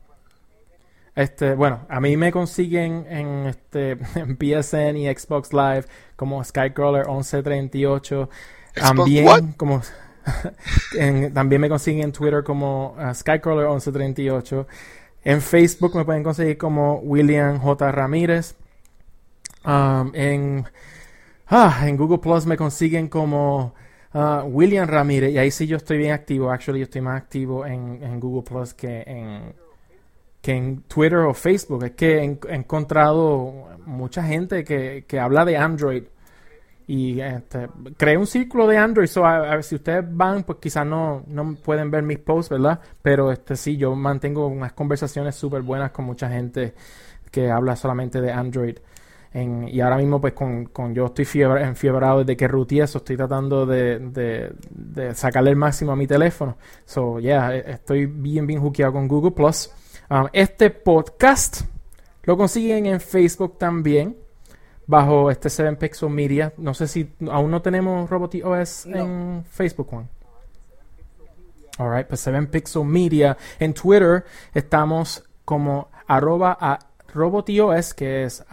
Bueno, a mí me consiguen en en PSN y Xbox Live como Skycrawler 1138. También what? como también me consiguen en Twitter como Skycrawler 1138. En Facebook me pueden conseguir como William J. Ramírez. En Google Plus me consiguen como William Ramírez. Y ahí sí yo estoy bien activo. Actually, yo estoy más activo en Google Plus que en Twitter o Facebook. Es que he encontrado mucha gente que habla de Android. Y creé un círculo de Android. So, a ver, si ustedes van, pues quizás no pueden ver mis posts, ¿verdad? Pero sí, yo mantengo unas conversaciones súper buenas con mucha gente que habla solamente de Android. Y ahora mismo, pues, yo estoy enfiebrado desde que rooté eso. Estoy tratando de sacarle el máximo a mi teléfono. So, estoy bien hookeado con Google Plus. Este podcast lo consiguen en Facebook también, bajo 7 Pixel Media. No sé si aún no tenemos RoboTOS en Facebook, Juan. Alright, pues 7 Pixel Media. En Twitter estamos como @RoboTOS, que es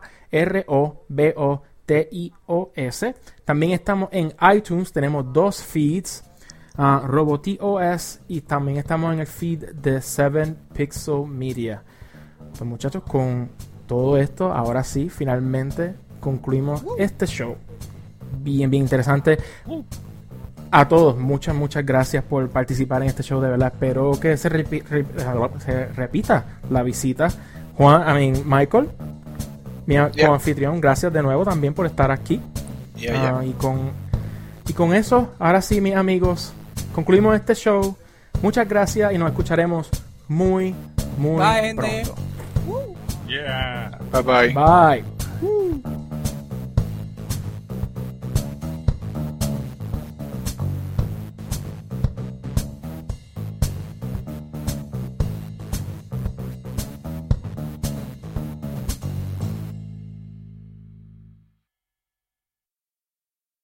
@ROBOTIOS. También estamos en iTunes, tenemos 2 feeds, RoboTOS, y también estamos en el feed de 7 Pixel Media. Pues muchachos, con todo esto, ahora sí, finalmente concluimos este show. Bien interesante. A todos, muchas gracias por participar en este show, de verdad. Espero que se repita la visita. Michael, mi anfitrión, gracias de nuevo también por estar aquí. Y con eso, ahora sí, mis amigos, concluimos este show. Muchas gracias y nos escucharemos muy Bye, gente. pronto. Yeah. Bye bye. Bye.